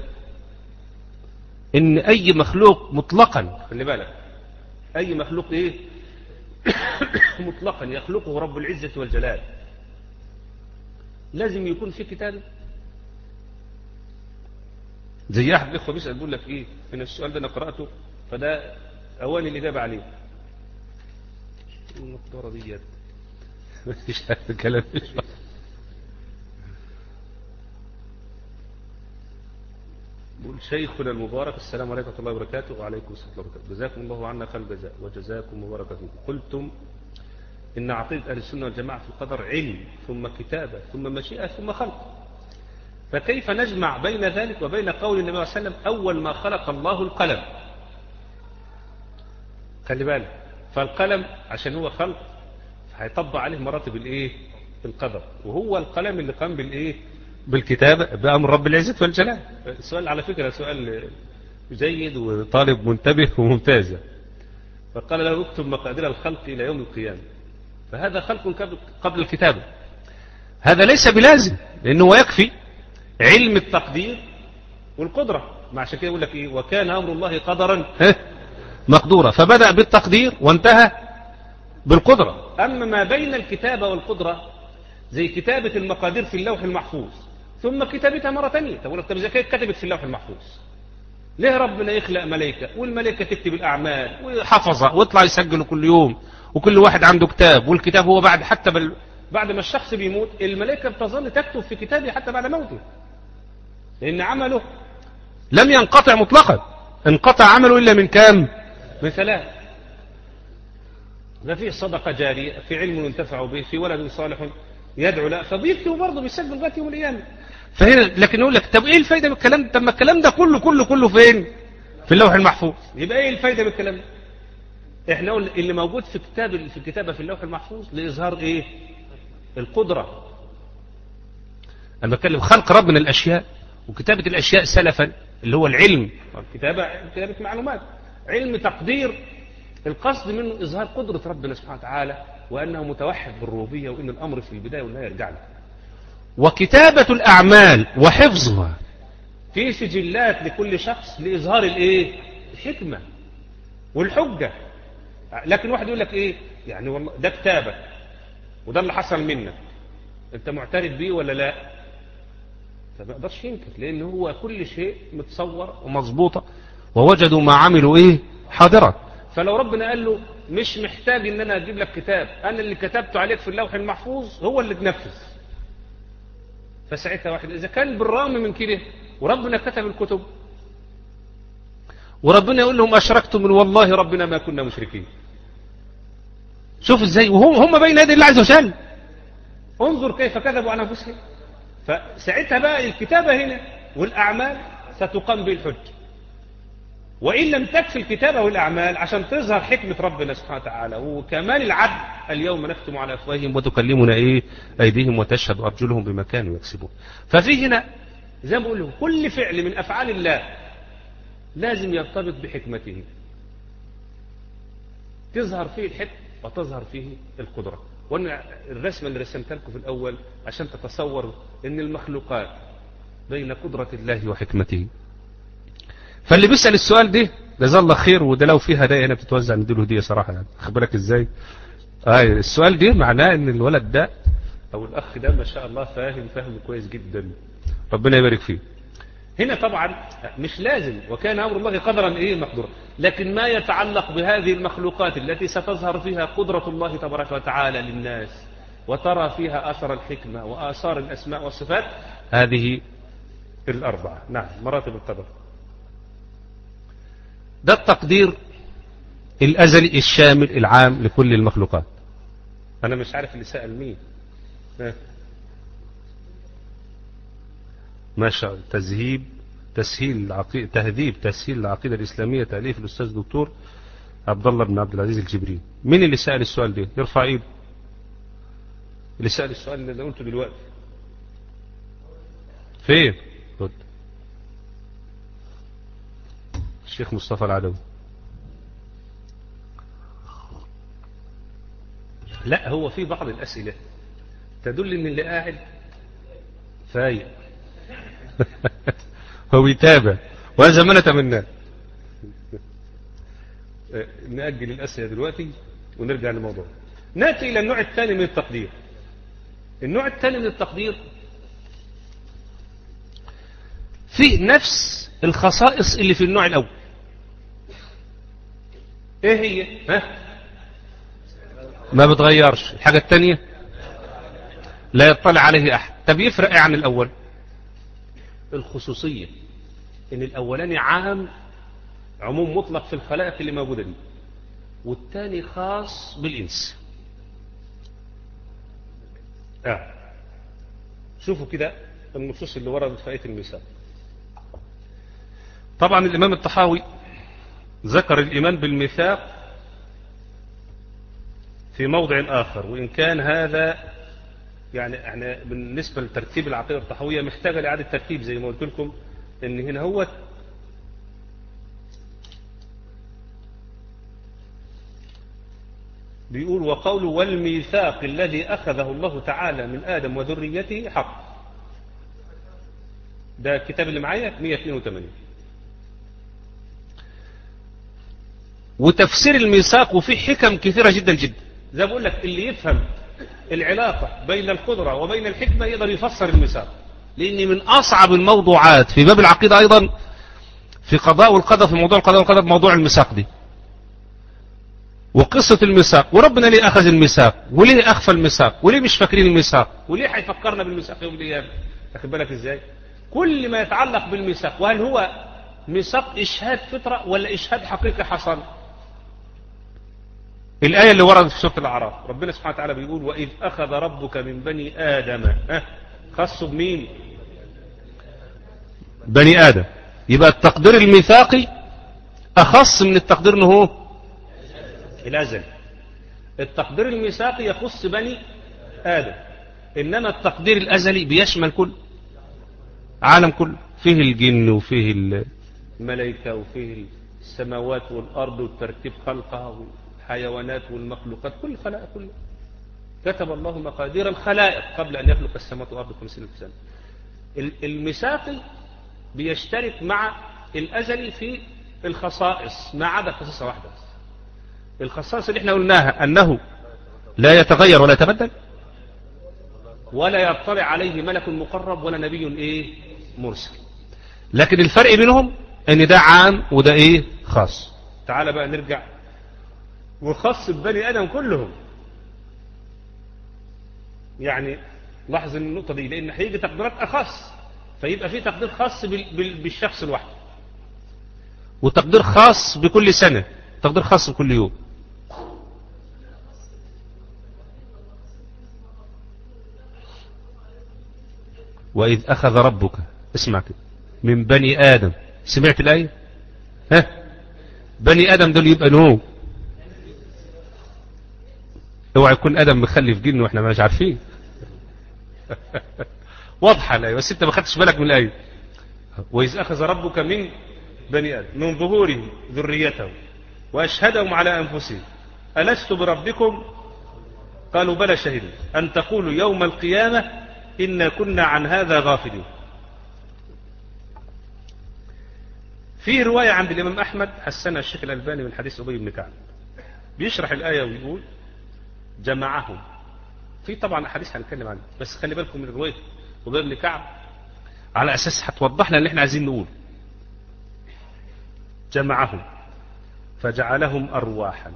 إن أي مخلوق مطلقا، خلي بالك، أي مخلوق إيه مطلقا يخلقه رب العزة والجلال لازم يكون في كتاب؟ زي أحد الإخوة بيسأل بيقول لك إيه إن السؤال ده أنا قرأته فده أواني الإجابة عليه. النقطة ديت مفيش هذا كلام. بقول شيخنا المبارك السلام عليكم ورحمة الله وبركاته. وعليكم السلام ورحمة الله وبركاته. جزاكم الله عنا خير الجزاء وجزاكم مبارك فيكم. قلتم إن عقيدة أهل السنة والجماعة في القدر علم ثم كتابة ثم مشيئة ثم خلق، فكيف نجمع بين ذلك وبين قول النبي صلى الله عليه وسلم أول ما خلق الله القلم؟ خلي بالك، فالقلم عشان هو خلق هيطبق عليه مراتب الايه القدر، وهو القلم اللي قام بالايه بالكتابة بأمر رب العزة والجلال. السؤال على فكرة سؤال جيد وطالب منتبه وممتاز. فقال له اكتب مقادير الخلق إلى يوم القيامة، فهذا خلق قبل الكتابة. هذا ليس بلازم، لأنه يكفي علم التقدير والقدرة. مع عشان كده يقول لك ايه وكان أمر الله قدرا مقدورا، فبدأ بالتقدير وانتهى بالقدرة. أما ما بين الكتابة والقدرة زي كتابة المقادير في اللوح المحفوظ ثم كتابتها مرة تانية، تقول لك طب إذا كانت كتبت في اللوح المحفوظ ليه ربنا يخلق ملائكة والملائكة تكتب الأعمال وحفظة ويطلع يسجلوا كل يوم وكل واحد عنده كتاب، والكتاب هو بعد حتى بل بعد ما الشخص بيموت الملائكة بتظل تكتب في كتابه حتى بعد موته، لأن عمله لم ينقطع مطلقا، انقطع عمله إلا من كام؟ من ثلاث. ده فيه صدقة جارية، في علم ينتفع به، في ولد صالح يدعو له، فبيكتب برضه بيسجل لغاية يوم القيامة. فهنا لكن يقول لك طب ايه الفايدة من الكلام؟ طب ما الكلام ده كله كله كله فين؟ في اللوح المحفوظ. يبقى ايه الفايدة من الكلام ده؟ احنا قلنا اللي موجود في كتاب في الكتابة في اللوح المحفوظ لإظهار ايه؟ القدرة. انا بتكلم خلق ربنا الاشياء وكتابة الاشياء سلفا اللي هو العلم، كتابة كتابة معلومات، علم تقدير، القصد منه إظهار قدرة ربنا سبحانه وتعالى وأنه متوحد بالربوبية وإن الأمر في البداية والنهاية يرجع له. وكتابة الأعمال وحفظها في سجلات لكل شخص لإظهار الإيه؟ الحكمة والحجة. لكن واحد يقول لك إيه يعني والله ده كتابة وده اللي حصل منك، أنت معترف بيه ولا لا؟ فما يقدرش ينكر، لأن هو كل شيء متصور ومظبوطة ووجدوا ما عملوا إيه حاضرا. فلو ربنا قال له مش محتاج ان انا اجيب لك كتاب، انا اللي كتبته عليك في اللوح المحفوظ هو اللي تنفذ، فساعتها واحد اذا كان بالرغم من كده وربنا كتب الكتب وربنا يقول لهم اشركتم من والله ربنا ما كنا مشركين. شوف ازاي وهم هم بين يدي الله عز وجل، انظر كيف كذبوا على انفسهم. فساعتها بقى الكتابة هنا والاعمال ستقام بالحج، وإن لم تكفي الكتابة والأعمال عشان تظهر حكمة ربنا سبحانه وتعالى وكمال العدل. اليوم نختم على أفواههم وتكلمنا إيه أيديهم وتشهد أرجلهم بما كانوا يكسبون. ففي هنا زي ما بقول كل فعل من أفعال الله لازم يرتبط بحكمته، تظهر فيه الحكمة وتظهر فيه القدرة. وأنا الرسمة اللي رسمتها لكم في الأول عشان تتصور أن المخلوقات بين قدرة الله وحكمته. فاللي بيسأل السؤال ده جزاه الله خير، وده لو فيه هدايا هنا بتتوزع نديله هديه صراحه يعني، خبرك ازاي؟ آه السؤال ده معناه ان الولد ده او الاخ ده ما شاء الله فاهم فهم كويس جدا، ربنا يبارك فيه. هنا طبعا مش لازم وكان امر الله قدرا ايه مقدورا، لكن ما يتعلق بهذه المخلوقات التي ستظهر فيها قدرة الله تبارك وتعالى للناس وترى فيها اثر الحكمة واثار الاسماء والصفات، هذه الاربعه. نعم مراتب القدر. ده التقدير الأزلي الشامل العام لكل المخلوقات. أنا مش عارف اللي سأل مين. ما شاء الله. تذهيب تسهيل العقيدة تهذيب تسهيل العقيدة الإسلامية، تأليف الأستاذ الدكتور عبد الله بن عبد العزيز الجبري. مين اللي سأل السؤال ده؟ يرفع ايده. اللي سأل السؤال اللي قلته دلوقتي فين؟ رد. الشيخ مصطفى العدوي. لا، هو في بعض الأسئلة تدل ان اللي قاعد فايق هو يتابع، وهذا ما نتمناه. نأجل الأسئلة دلوقتي ونرجع للموضوع. نأتي إلى النوع الثاني من التقدير. النوع الثاني من التقدير في نفس الخصائص اللي في النوع الأول. ايه هي؟ ها؟ ما بتغيرش. الحاجة الثانية لا يطلع عليه أحد. طب يفرق ايه عن الأول؟ الخصوصية، ان الأولاني عام عموم مطلق في الخلائق اللي موجودة دي، والثاني خاص بالإنس. آه. شوفوا كده النصوص اللي وردت في آية الميثاق. طبعا الإمام الطحاوي ذكر الإيمان بالميثاق في موضع آخر، وإن كان هذا يعني احنا بالنسبة لترتيب العقيدة الطحاوية محتاجة لإعادة ترتيب، زي ما قلت لكم إن هنا هو بيقول وقوله والميثاق الذي أخذه الله تعالى من آدم وذريته حق. ده الكتاب اللي معايا مئة واثنين وثمانين. وتفسير الميثاق وفيه حكم كثيرة جدا جدا. زي ما بقول لك اللي يفهم العلاقة بين القدرة وبين الحكمة يقدر يفسر الميثاق، لأن من أصعب الموضوعات في باب العقيدة أيضا في قضاء والقدر، في موضوع القضاء والقدر موضوع الميثاق دي وقصة الميثاق، وربنا ليه أخذ الميثاق وليه أخفى الميثاق وليه مش فاكرين الميثاق وليه هيفكرنا بالميثاق يوم القيامة. أخد بالك إزاي؟ كل ما يتعلق بالميثاق، وهل هو ميثاق إشهاد فطرة ولا إشهاد حقيقي حصل؟ الآية اللي وردت في سورة الأعراف ربنا سبحانه وتعالى بيقول وإذ أخذ ربك من بني آدم، خصوا بمين؟ بني آدم. يبقى التقدير الميثاقي أخص من التقدير إنه هو الأزل. التقدير الميثاقي يخص بني آدم، إنما التقدير الأزلي بيشمل كل عالم كله، فيه الجن وفيه الملائكة وفيه السماوات والأرض وترتيب خلقها والحيوانات والمخلوقات، كل خلائق كله. كتب الله مقادير الخلائق قبل أن يخلق السماوات والأرض خمسين ألف سنة. الميثاقي بيشترك مع الأزلي في الخصائص ما عدا خصيصة واحدة. الخصائص اللي احنا قلناها أنه لا يتغير ولا يتبدل ولا يطلع عليه ملك مقرب ولا نبي ايه مرسل. لكن الفرق بينهم ان ده عام وده ايه خاص. تعال بقى نرجع وخاص ببني آدم كلهم. يعني لاحظ النقطة دي، لأن هيجي تقديرات أخص، فيبقى في تقدير خاص بالشخص الواحد وتقدير خاص بكل سنة، تقدير خاص بكل يوم. وإذ أخذ ربك، اسمع كده، من بني آدم. سمعت الآية؟ ها؟ بني آدم دول يبقى نوم. اوعى يكون آدم مخلف جن واحنا مش عارفين. واضحة الآية، بس انت ما خدتش بالك من الآية. وإذ أخذ ربك من بني آدم من ظهورهم ذريته وأشهدهم على أنفسهم ألست بربكم قالوا بلى شهدوا أن تقولوا يوم القيامة إنا كنا عن هذا غافلين. في رواية عند الإمام أحمد حسنها الشيخ الألباني من حديث أبي بن كعب، بيشرح الآية ويقول جمعهم. في طبعا أحاديث هنتكلم عنها، بس خلي بالكم من رواية أبي بن كعب على أساس هتوضح لنا اللي احنا عايزين نقول. جمعهم فجعلهم أرواحا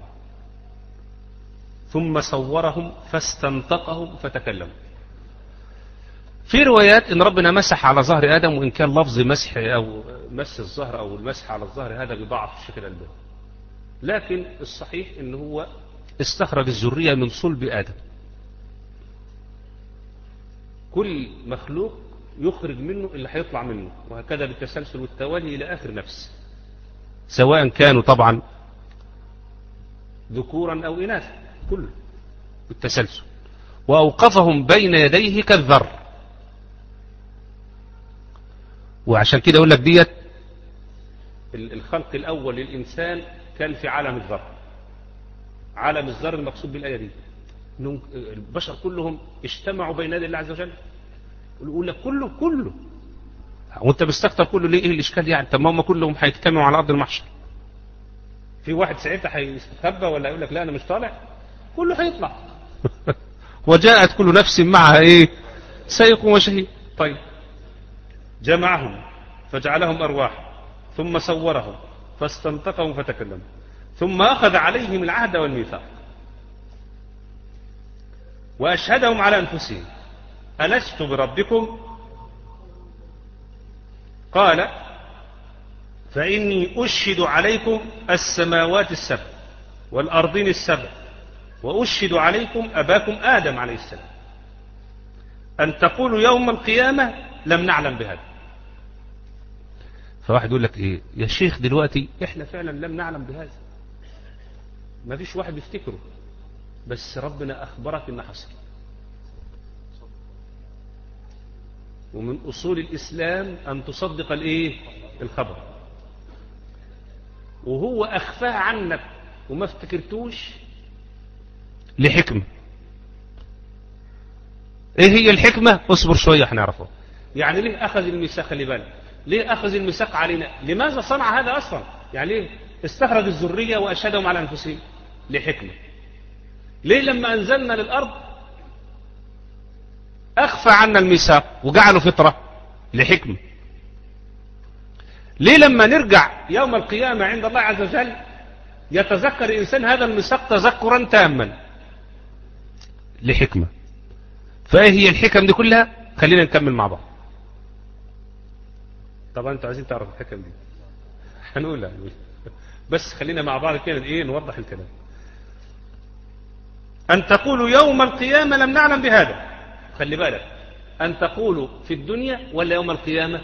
ثم صورهم فاستنطقهم فتكلموا. في روايات ان ربنا مسح على ظهر آدم، وإن كان لفظ مسح أو مس الظهر أو المسح على الظهر هذا بضعف الشيخ الألباني، لكن الصحيح ان هو استخرج الذرية من صلب آدم. كل مخلوق يخرج منه اللي هيطلع منه، وهكذا بالتسلسل والتوالي إلى آخر نفس، سواء كانوا طبعا ذكورا أو إناثا، كله بالتسلسل. وأوقفهم بين يديه كالذر. وعشان كده أقول لك ديت الخلق الأول للإنسان كان في عالم الذر. عالم الذر المقصود بالآية دي البشر كلهم اجتمعوا بين يدي الله عز وجل. يقول لك كله كله، وانت بتستكتر كله ليه؟ ايه الاشكال يعني؟ طب ما هم كلهم هيجتمعوا على ارض المحشر. في واحد ساعتها هيستخبى ولا يقول لك لا انا مش طالع؟ كله هيطلع. وجاءت كل نفس معها ايه؟ سائق وشهيد. طيب جمعهم فجعلهم ارواح ثم صورهم فاستنطقهم فتكلموا ثم اخذ عليهم العهد والميثاق واشهدهم على انفسهم ألست بربكم؟ قال فإني أشهد عليكم السماوات السبع والأرضين السبع وأشهد عليكم أباكم آدم عليه السلام أن تقولوا يوم القيامة لم نعلم بهذا. فواحد يقول لك إيه يا شيخ دلوقتي إحنا فعلا لم نعلم بهذا، ما فيش واحد يفتكره، بس ربنا أخبرك إن حصل. ومن أصول الإسلام أن تصدق الإيه؟ الخبر. وهو أخفاه عنك وما افتكرتوش لحكمة. إيه هي الحكمة؟ اصبر شوية هنعرفه. يعني ليه أخذ الميثاق؟ خلي بالك، ليه أخذ الميثاق علينا؟ لماذا صنع هذا أصلا؟ يعني ليه استخرج الذرية وأشهدهم على أنفسهم؟ لحكمة. ليه لما أنزلنا للأرض أخفى عنا الميثاق وجعله فطرة؟ لحكمة. ليه لما نرجع يوم القيامة عند الله عز وجل يتذكر الإنسان هذا الميثاق تذكرا تاما؟ لحكمة. فإيه هي الحكم دي كلها؟ خلينا نكمل مع بعض. طبعا أنتوا عايزين تعرفوا الحكم دي، هنقولها بس خلينا مع بعض كده إيه نوضح الكلام. أن تقولوا يوم القيامة لم نعلم بهذا. خلي بالك، أن تقولوا في الدنيا ولا يوم القيامة؟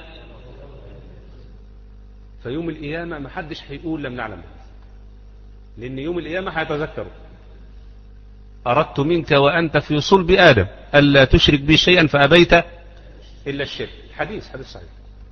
فيوم القيامة ما حدش هيقول لم نعلم بهذا، لأن يوم القيامة هيتذكروا أردت منك وأنت في صلب آدم ألا تشرك بي شيئا فأبيت إلا الشرك. حديث حديث صحيح.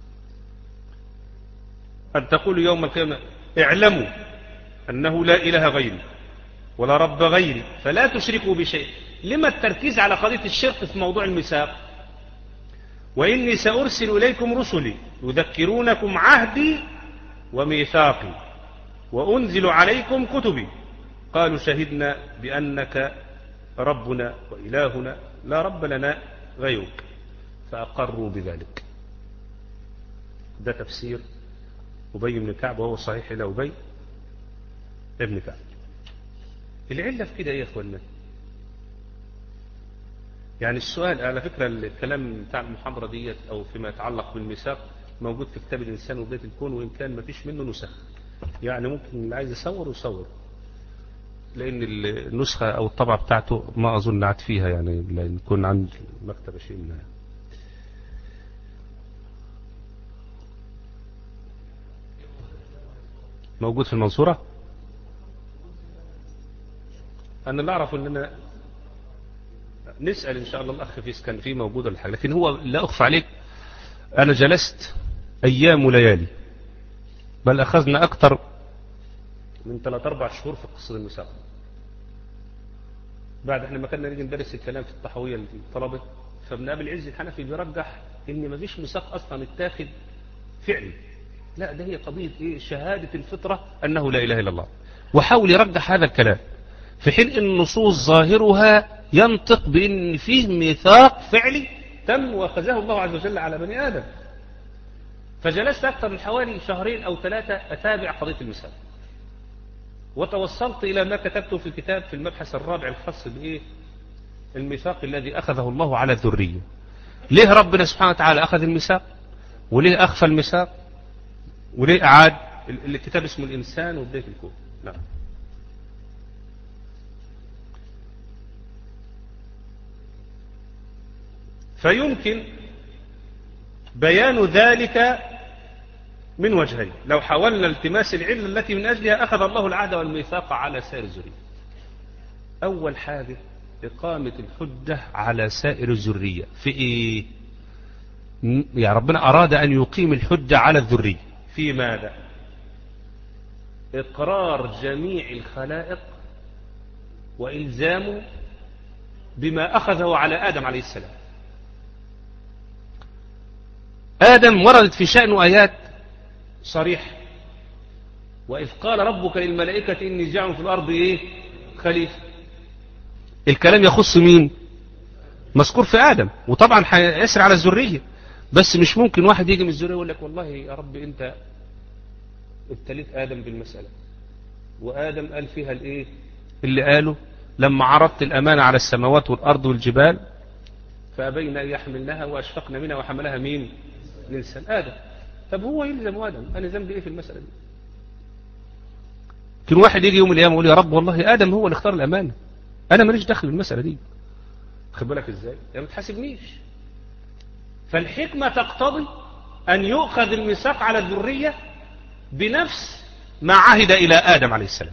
أن تقولوا يوم القيامة اعلموا أنه لا إله غيري ولا رب غيري فلا تشركوا بشيء. لما التركيز على قضية الشرك في موضوع الميثاق؟ وإني سأرسل إليكم رسلي يذكرونكم عهدي وميثاقي وأنزل عليكم كتبي قالوا شهدنا بأنك ربنا وإلهنا لا رب لنا غيرك فأقروا بذلك. ده تفسير أبي بن كعب وهو صحيح إلى أبي ابن كعب. العلة في كده إيه يا أخوانا؟ يعني السؤال على فكرة الكلام بتاع المحاضرة ديت أو فيما يتعلق بالميثاق موجود في كتاب الإنسان وبداية الكون، وإن كان ما فيش منه نسخ، يعني ممكن اللي عايز يصور يصور، لأن النسخة أو الطبعة بتاعته ما أظن عاد فيها، يعني لأن يكون عند مكتبة شيء منها. موجود في المنصورة. أنا اللي أعرف أننا نسأل إن شاء الله الأخ فيس كان فيه موجود ولا حاجة، لكن هو لا أخفى عليك أنا جلست أيام وليالي، بل أخذنا أكثر من ثلاث أربع شهور في قصة الميثاق. بعد احنا ما كنا نيجي ندرس الكلام في الطحوية للطلبة، فابن أبي العز الحنفي بيرجح إن ما فيش ميثاق أصلا اتاخد فعلي، لا ده هي قضية إيه؟ شهادة الفطرة أنه لا إله إلا الله، وحاول يرجح هذا الكلام في حين إن النصوص ظاهرها ينطق بأن فيه ميثاق فعلي تم وأخذه الله عز وجل على بني آدم. فجلست أكثر من حوالي شهرين أو ثلاثة أتابع قضية الميثاق، وتوصلت إلى ما كتبته في الكتاب في المبحث الرابع الخاص بإيه؟ الميثاق الذي أخذه الله على الذرية. ليه ربنا سبحانه وتعالى أخذ الميثاق؟ وليه أخفى الميثاق؟ وليه أعاد؟ الكتاب اسمه الإنسان وبداية الكون. نعم. فيمكن بيان ذلك من وجهين. لو حاولنا التماس العلة التي من أجلها أخذ الله العهد والميثاق على سائر الذرية. أول حاجة إقامة الحجة على سائر الذرية في إيه؟ يا ربنا أراد أن يقيم الحجة على الذرية في ماذا؟ إقرار جميع الخلائق وإلزامه بما أخذه على آدم عليه السلام. آدم وردت في شأنه آيات صريحة، وإذ قال ربك للملائكة إني جاعل في الأرض إيه؟ خليفة. الكلام يخص مين؟ مذكور في آدم، وطبعا هيسري على الذرية، بس مش ممكن واحد يجي من الذرية يقول لك والله يا رب أنت ابتليت آدم بالمسألة، وآدم قال فيها الإيه؟ اللي قاله لما عرضت الأمانة على السماوات والأرض والجبال فأبين أن يحملنها وأشفقنا منها وحملها مين؟ الإنسان آدم. طب هو يلزم آدم، أنا ذنبي إيه في المسألة دي؟ كل واحد يجي يوم القيامة يقول يا رب والله آدم هو اللي اختار الأمانة، أنا ماليش دخل بالمسألة دي. خد بالك إزاي؟ يعني ما تحاسبنيش. فالحكمة تقتضي أن يؤخذ الميثاق على الذرية بنفس ما عهد إلى آدم عليه السلام.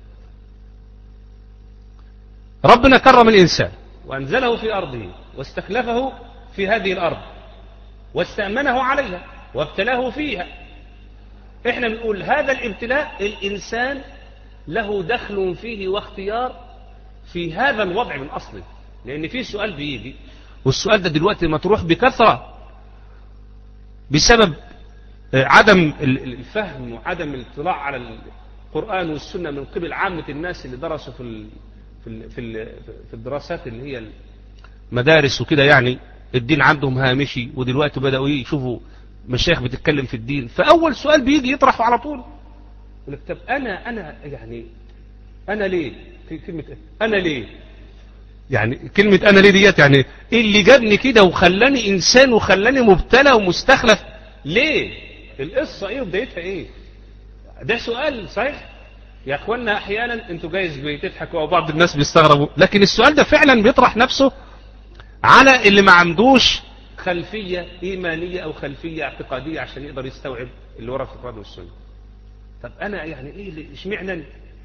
ربنا كرم الإنسان وأنزله في أرضه واستخلفه في هذه الأرض واستأمنه عليها وابتلاه فيها. احنا بنقول هذا الابتلاء الإنسان له دخل فيه واختيار في هذا الوضع من أصله، لأن فيه سؤال بيجي، والسؤال ده دلوقتي مطروح بكثرة بسبب عدم الفهم وعدم الاطلاع على القرآن والسنة من قبل عامة الناس اللي درسوا في في في الدراسات اللي هي المدارس وكده. يعني الدين عندهم هامشي، ودلوقتي بدأوا يشوفوا مشايخ بتتكلم في الدين، فأول سؤال بيجي يطرحه على طول يقول لك طب أنا أنا يعني أنا ليه؟ في كلمة أنا ليه؟ يعني كلمة أنا ليه ديت يعني إيه اللي جابني كده وخلاني إنسان وخلاني مبتلى ومستخلف ليه؟ القصة إيه وبدايتها إيه؟ ده سؤال صحيح يا أخوانا. أحيانا أنتوا جايز بتضحكوا أو بعض الناس بيستغربوا، لكن السؤال ده فعلا بيطرح نفسه على اللي ما عندوش خلفية إيمانية أو خلفية اعتقادية عشان يقدر يستوعب اللي ورا في القرآن والسنة. طب أنا يعني إيه اللي اشمعنى؟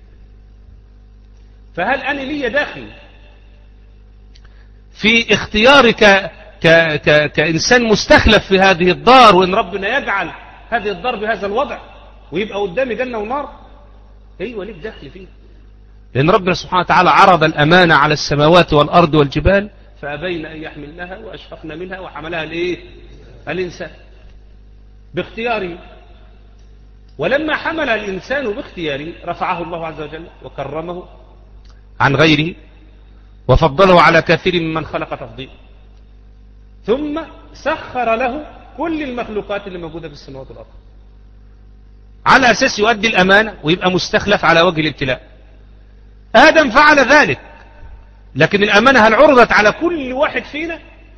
فهل أنا لي داخل في اختيارك ك... ك... كإنسان مستخلف في هذه الدار، وإن ربنا يجعل هذه الدار بهذا الوضع ويبقى قدامي جنة ونار؟ أيوة ليك داخل فيه، لأن ربنا سبحانه وتعالى عرض الأمانة على السماوات والأرض والجبال فأبين أن يحملنها وأشفقنا منها وحملها الإيه؟ الإنسان باختياره. ولما حمل الإنسان باختياره رفعه الله عز وجل وكرمه عن غيره وفضله على كثير ممن خلق تفضيلا، ثم سخر له كل المخلوقات اللي موجودة في السماوات والأرض على أساس يؤدي الأمانة ويبقى مستخلف على وجه الابتلاء. آدم فعل ذلك، لكن الأمانة هل عرضت على كل واحد فينا؟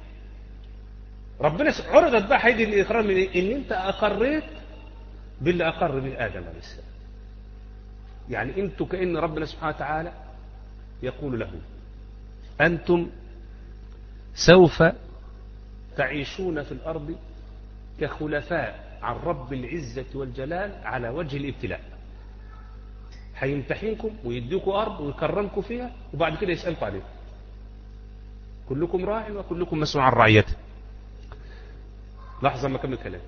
ربنا عرضت بقى هيدي الإقرار من إيه؟ إن أنت أقريت باللي أقر به آدم عليه السلام. يعني أنتوا كأن ربنا سبحانه وتعالى يقول له أنتم سوف تعيشون في الأرض كخلفاء عن رب العزة والجلال على وجه الابتلاء. هيمتحنكم ويديكم أرض ويكرمكم فيها وبعد كده يسألكم عليها. كلكم راع وكلكم مسؤول عن رعيته. لحظة ما كمل كلام.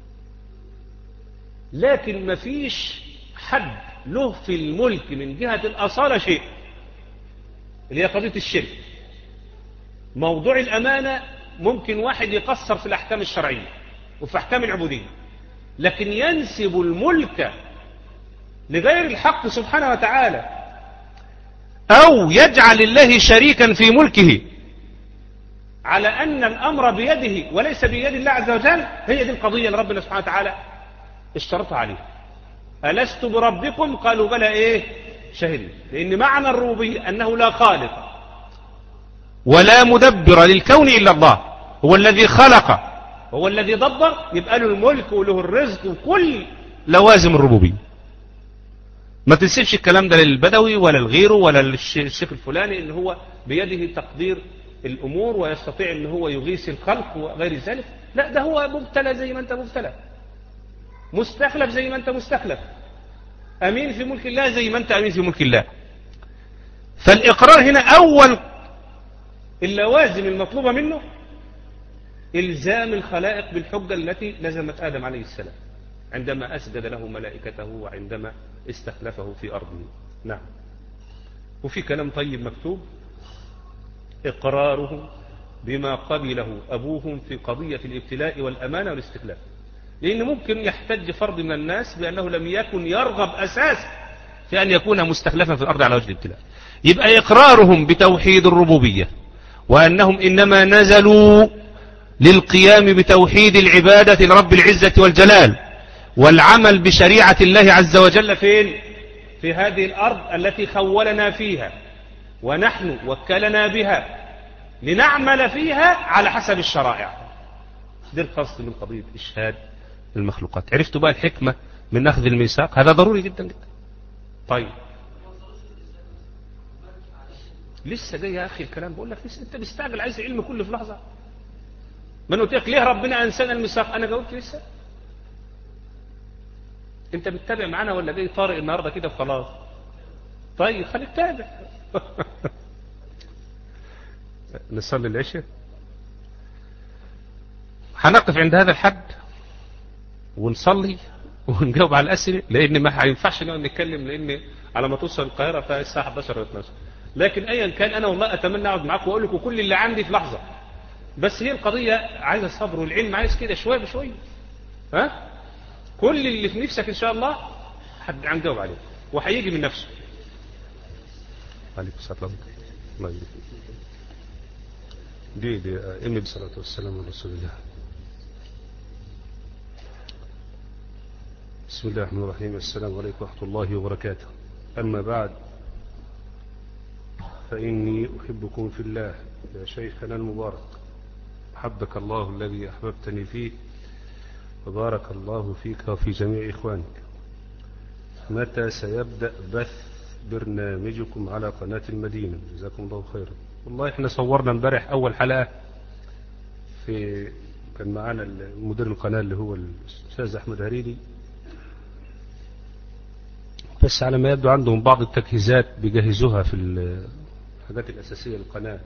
لكن ما فيش حد له في الملك من جهة الأصالة شيء، اللي هي قضية الشرك. موضوع الأمانة ممكن واحد يقصر في الأحكام الشرعية وفي أحكام العبودية، لكن ينسب الملك لغير الحق سبحانه وتعالى أو يجعل الله شريكا في ملكه على أن الأمر بيده وليس بيد الله عز وجل. هي دي القضية اللي ربنا سبحانه وتعالى اشترطها عليه. ألست بربكم؟ قالوا بلى إيه؟ شهدنا. لأن معنى الربوبية أنه لا خالق ولا مدبر للكون إلا الله، هو الذي خلق هو الذي دبر، يبقى له الملك وله الرزق وكل لوازم الربوبية. ما تنسبش الكلام ده للبدوي ولا لغيره ولا للشيخ الفلاني ان هو بيده تقدير الامور ويستطيع ان هو يغيث الخلق وغير ذلك. لا، ده هو مبتلى زي ما أنت مبتلى، مستخلف زي ما أنت مستخلف، أمين في ملك الله زي ما أنت أمين في ملك الله. فالإقرار هنا أول اللوازم المطلوبة منه إلزام الخلائق بالحجة التي لزمت آدم عليه السلام عندما أسجد له ملائكته وعندما استخلفه في أرضه. نعم. وفي كلام طيب مكتوب: إقرارهم بما قبله أبوهم في قضية الابتلاء والأمانة والاستخلاف. لأن ممكن يحتج فرد من الناس بأنه لم يكن يرغب أساسا في أن يكون مستخلفا في الأرض على وجه الابتلاء. يبقى إقرارهم بتوحيد الربوبية وأنهم إنما نزلوا للقيام بتوحيد العبادة لرب العزة والجلال والعمل بشريعة الله عز وجل فين؟ في هذه الأرض التي خولنا فيها ونحن وكلنا بها لنعمل فيها على حسب الشرائع. ده الفصل من قضية إشهاد المخلوقات. عرفتوا بقى الحكمة من أخذ الميثاق؟ هذا ضروري جدا جدا. طيب لسه جاي يا أخي الكلام، بقول لك لسه أنت بتستعجل، عايز العلم كله في لحظة. من قلت لك ليه ربنا أنسانا الميثاق؟ أنا جاوبت لسه. أنت بتتابع معانا ولا جاي طارق النهارده كده وخلاص؟ طيب خليك تابع. نصلي العشاء. هنقف عند هذا الحد ونصلي ونجاوب على الأسئلة، لأن ما هينفعش نقعد نتكلم، لأن على ما توصل القاهرة فهي الساعة إحدى عشر واثناشر. لكن أيا كان أنا والله أتمنى أقعد معاكم وأقول لكم كل اللي عندي في لحظة. بس هي القضية عايزة صبر، والعلم عايز كده شوية بشوية. ها؟ كل اللي في نفسك إن شاء الله حد هنجاوب عليه وهيجي من نفسه. عليكم السلام. الله يبارك فيك. دي دي أمي بالصلاة والسلام على رسول الله. بسم الله الرحمن الرحيم. السلام عليكم ورحمة الله وبركاته. أما بعد، فإني أحبكم في الله يا شيخنا المبارك، أحبك الله الذي أحببتني فيه، وبارك الله فيك وفي جميع إخوانك. متى سيبدأ بث برنامجكم على قناة المدينة؟ جزاكم الله خيرا. والله احنا صورنا امبارح أول حلقة، في كان معانا مدير القناة اللي هو الأستاذ أحمد هريدي، بس على ما يبدو عندهم بعض التجهيزات بيجهزوها في الحاجات الأساسية للقناة،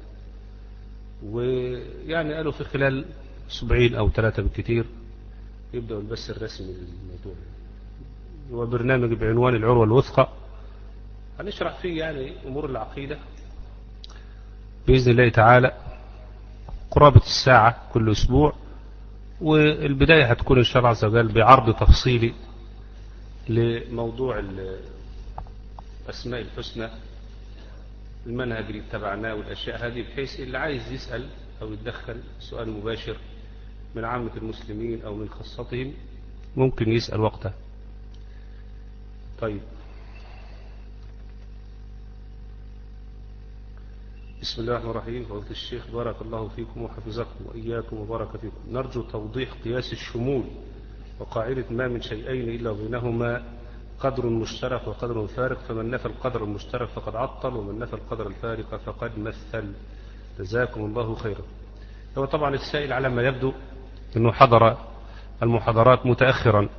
ويعني قالوا في خلال أسبوعين أو ثلاثة بالكثير يبدأوا البث الرسمي للموضوع. هو برنامج بعنوان العروة الوثقى، هنشرح فيه يعني أمور العقيدة بإذن الله تعالى قرابة الساعة كل أسبوع. والبداية هتكون إن شاء الله عز وجل بعرض تفصيلي لموضوع الأسماء الحسنى، المنهج اللي اتبعناه والأشياء هذه، بحيث اللي عايز يسأل أو يتدخل سؤال مباشر من عامة المسلمين أو من خاصتهم ممكن يسأل وقتها. طيب، بسم الله الرحمن الرحيم. فضيلة الشيخ بارك الله فيكم وحفظكم وإياكم وبارك فيكم. نرجو توضيح قياس الشمول وقاعدة ما من شيئين إلا بينهما قدر مشترك وقدر فارق، فمن نفى القدر المشترك فقد عطل، ومن نفى القدر الفارق فقد مثل. جزاكم الله خيرا. هو طبعا السائل على ما يبدو أنه حضر المحاضرات متأخرا،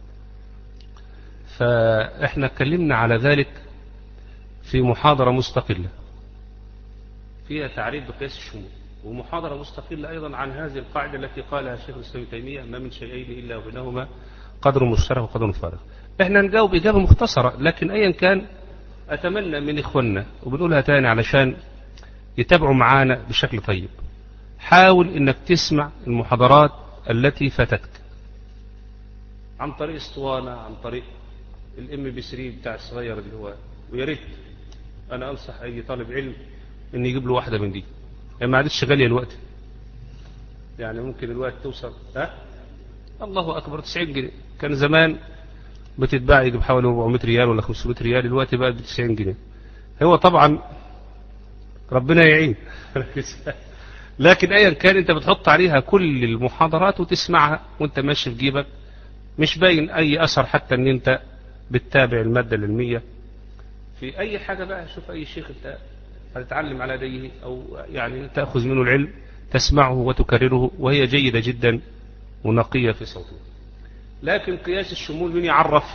فإحنا اتكلمنا على ذلك في محاضرة مستقلة فيها تعريف بقياس الشمول، ومحاضرة مستقلة أيضا عن هذه القاعدة التي قالها الشيخ الإسلام ابن تيمية: ما من شيئين إلا وبينهما قدر مشترك وقدر فارق. احنا نجاوب إجابة مختصرة، لكن أيا كان أتمنى من إخواننا، وبنقولها تاني علشان يتابعوا معانا بشكل طيب، حاول إنك تسمع المحاضرات التي فاتتك عن طريق اسطوانة، عن طريق الام بي ثلاثة بتاع الصغير اللي هو، ويا ريت أنا أنصح أي طالب علم إن يجيب له واحدة من دي، يعني ما عادتش غالية الوقت، يعني ممكن الوقت توصل ها الله أكبر تسعين جنيه. كان زمان بتتباع يجيب حوالي أربعمائة ريال ولا خمسمائة ريال، الوقت بقى ب تسعين جنيه. هو طبعا ربنا يعين. لكن أيا كان أنت بتحط عليها كل المحاضرات وتسمعها وأنت ماشي في جيبك، مش باين أي أثر حتى أن أنت بتتابع المادة العلمية في أي حاجة. بقى شوف أي شيخ أنت هتتعلم على يديه أو يعني تأخذ منه العلم، تسمعه وتكرره، وهي جيدة جدا ونقية في صوتها. لكن قياس الشمول مين يعرف؟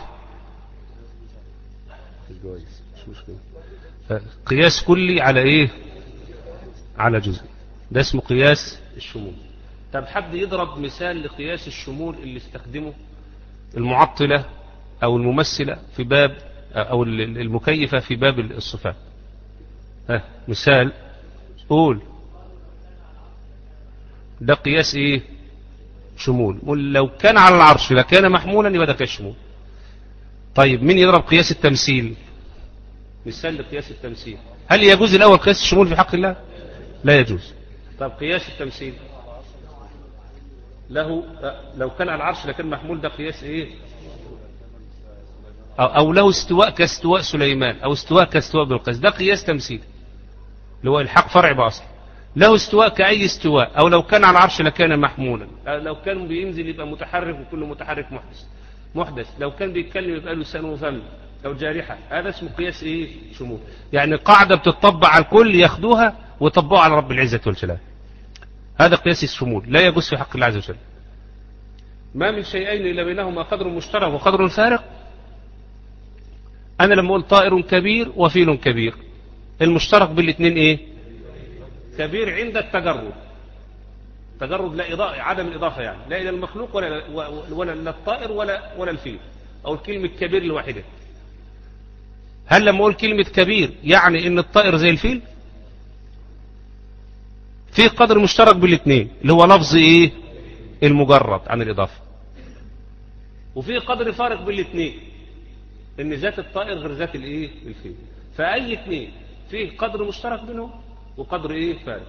مش مشكلة. قياس كلي على ايه؟ على جزء، ده اسمه قياس الشمول. طب حد يضرب مثال لقياس الشمول اللي استخدمه المعطلة او الممثلة في باب، او المكيفة في باب الصفات؟ ها مثال قول. ده قياس ايه؟ شمول. قول لو كان على العرش لكان محمولا، يبقى ده قياس شمول. طيب مين يضرب قياس التمثيل؟ مثال لقياس التمثيل. هل يجوز الاول قياس الشمول في حق الله؟ لا يجوز. طب قياس التمثيل له لو كان على العرش لكان محمول، ده قياس ايه؟ أو, او له استواء كاستواء سليمان، او استواء كاستواء بالقيس، ده قياس تمثيل اللي هو الحق فرع باصل. له استواء كأي استواء، او لو كان على العرش لكان محمولا، لو كان بينزل يبقى متحرك، وكل متحرك محدث محدث لو كان بيتكلم يبقى له لسان وفم او جارحة. هذا اسمه قياس ايه؟ شمول. يعني قاعدة بتطبق على الكل ياخدوها ويطبقوها على رب العزة والجلال. هذا قياس الشمول، لا يجوز في حق الله عز وجل. ما من شيئين الا بينهما قدر مشترك وقدر فارق. انا لما اقول طائر كبير وفيل كبير، المشترك بالاثنين ايه؟ كبير عند التجرد. تجرد لا إضافة، عدم الإضافة، يعني لا إلى المخلوق ولا ولا للطائر ولا ولا الفيل، أو الكلمة كبير الواحدة. هل لما أقول كلمة كبير يعني إن الطائر زي الفيل؟ في قدر مشترك بالاثنين اللي هو لفظ إيه؟ المجرد عن الإضافة. وفي قدر فارق بالاثنين، إن ذات الطائر غير ذات الإيه؟ الفيل. فأي اثنين فيه قدر مشترك بينهم وقدر إيه؟ فارق.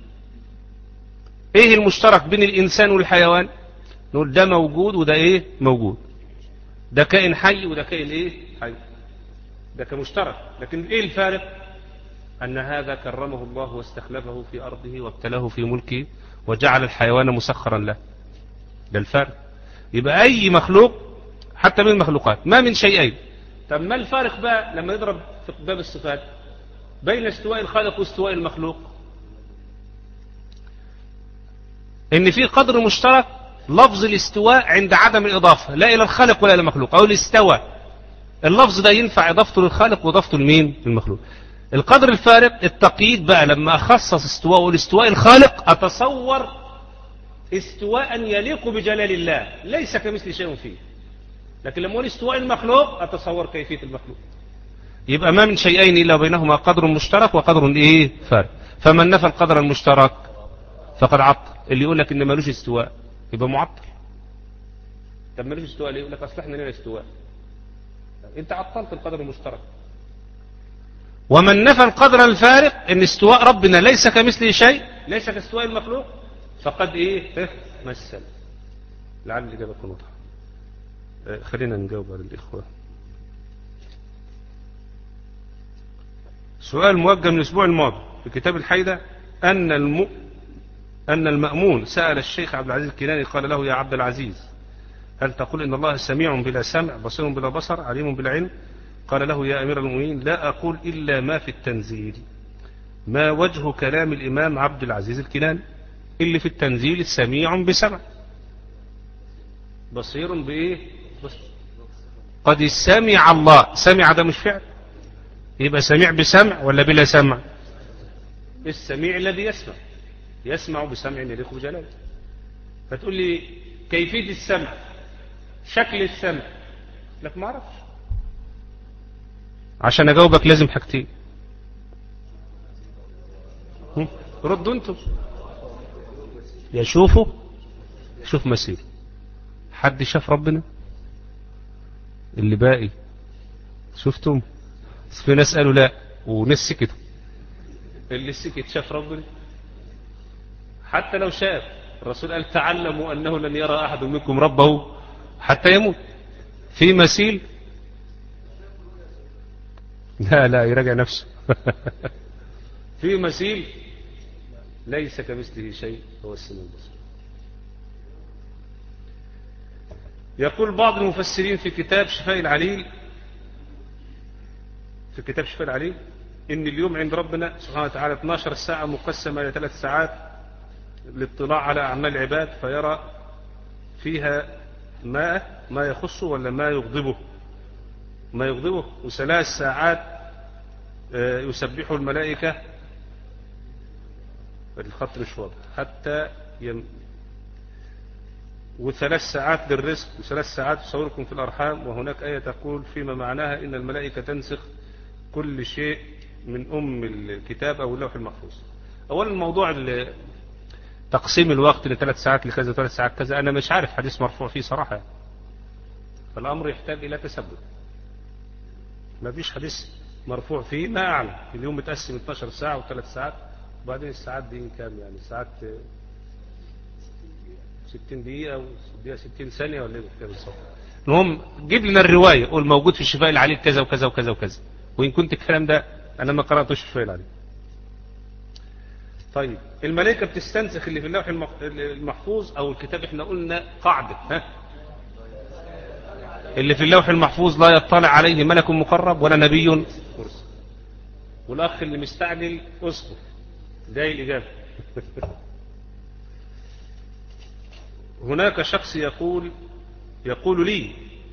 ايه المشترك بين الانسان والحيوان؟ نقول ده موجود وده ايه؟ موجود. ده كائن حي وده كائن ايه؟ حي. ده كمشترك. لكن ايه الفارق؟ ان هذا كرمه الله واستخلفه في ارضه وابتلاه في ملكه وجعل الحيوان مسخرا له. ده الفارق. يبقى اي مخلوق حتى من المخلوقات ما من شيئين. طب ما الفارق بقى لما يضرب في باب الصفات بين استواء الخالق واستواء المخلوق؟ ان في قدر مشترك، لفظ الاستواء عند عدم الاضافه لا الى الخالق ولا الى المخلوق، او الاستوى اللفظ ده ينفع اضافته للخالق واضافته لمين؟ للمخلوق. القدر الفارق التقييد بقى لما اخصص استواء والاستواء الخالق، اتصور استواء يليق بجلال الله ليس كمثل شيء فيه. لكن لما اقول استواء المخلوق اتصور كيفيه المخلوق. يبقى ما من شيئين الا بينهما قدر مشترك وقدر ايه؟ فارق. فمن نفى القدر المشترك فقد عطل. اللي يقول لك ان مالوش استواء يبقى معطل. طب مالوش استواء ليه؟ يقول لك اصل احنا لنا استواء. انت عطلت القدر المشترك. ومن نفى القدر الفارق ان استواء ربنا ليس كمثله شيء، ليس كاستواء المخلوق، فقد ايه؟ مثل. لعل الاجابه تكون واضحه. خلينا نجاوب على الاخوه. سؤال موجه من الاسبوع الماضي في كتاب الحيدة، ان الم أن المأمون سأل الشيخ عبد العزيز الكيلاني قال له: يا عبد العزيز، هل تقول إن الله سميع بلا سمع بصير بلا بصر عليم بلا علم؟ قال له: يا أمير المؤمنين، لا أقول إلا ما في التنزيل. ما وجه كلام الإمام عبد العزيز الكيلاني اللي في التنزيل سميع بسمع بصير بإيه؟ بصر. قد سمع الله، سمع ده مش فعل، يبقى سميع بسمع ولا بلا سمع؟ السميع الذي يسمع، يسمع بسمع يليق بجلاله. فتقول لي كيفية السمع، شكل السمع، لك ما اعرفش. عشان اجاوبك لازم حاجتين. ردوا انتم. يا شوفوا شوف مسير. حد شاف ربنا؟ اللي باقي شفتم؟ في ناس قالوا لا وناس سكتوا. اللي سكت شاف ربنا؟ حتى لو شاف، الرسول قال: تعلموا أنه لن يرى أحد منكم ربه حتى يموت. في مثيل؟ لا لا يراجع نفسه. في مثيل؟ ليس كمثله شيء، هو السميع البصير. يقول بعض المفسرين في كتاب شفاء العليل في كتاب شفاء العليل إن اليوم عند ربنا سبحانه وتعالى اثنتي عشرة ساعة مقسمة إلى ثلاث ساعات للاطلاع على أعمال العباد، فيرى فيها ما ما يخصه ولا ما يغضبه؟ ما يغضبه. وثلاث ساعات يسبح الملائكة، الخط مش واضح، حتى ين... وثلاث ساعات للرزق، وثلاث ساعات يصوركم في الأرحام. وهناك آية تقول فيما معناها إن الملائكة تنسخ كل شيء من أم الكتاب أو اللوح المحفوظ. أولا موضوع تقسيم الوقت لثلاث ساعات لكذا وثلاث ساعات كذا، أنا مش عارف حديث مرفوع فيه صراحة، فالأمر يحتاج إلى تثبت. ما فيش حديث مرفوع فيه، ما أعلم. اليوم متقسم اثناشر ساعة وثلاث ساعات، وبعدين الساعات دي كام يعني؟ ساعات ستين دقيقة ودقيقة ستين ثانية ولا ايه بالظبط؟ المهم جيب لنا الرواية، قول موجود في الشفاء العليل كذا وكذا وكذا وكذا، وإن كنت الكلام ده أنا ما قرأتوش في الشفاء العليل. طيب الملائكة بتستنسخ اللي في اللوح المحفوظ أو الكتاب. احنا قلنا قاعدة، ها، اللي في اللوح المحفوظ لا يطلع عليه ملك مقرب ولا نبي مرسل. والأخ اللي مستعجل أصبر، ده الإجابة. هناك شخص يقول يقول لي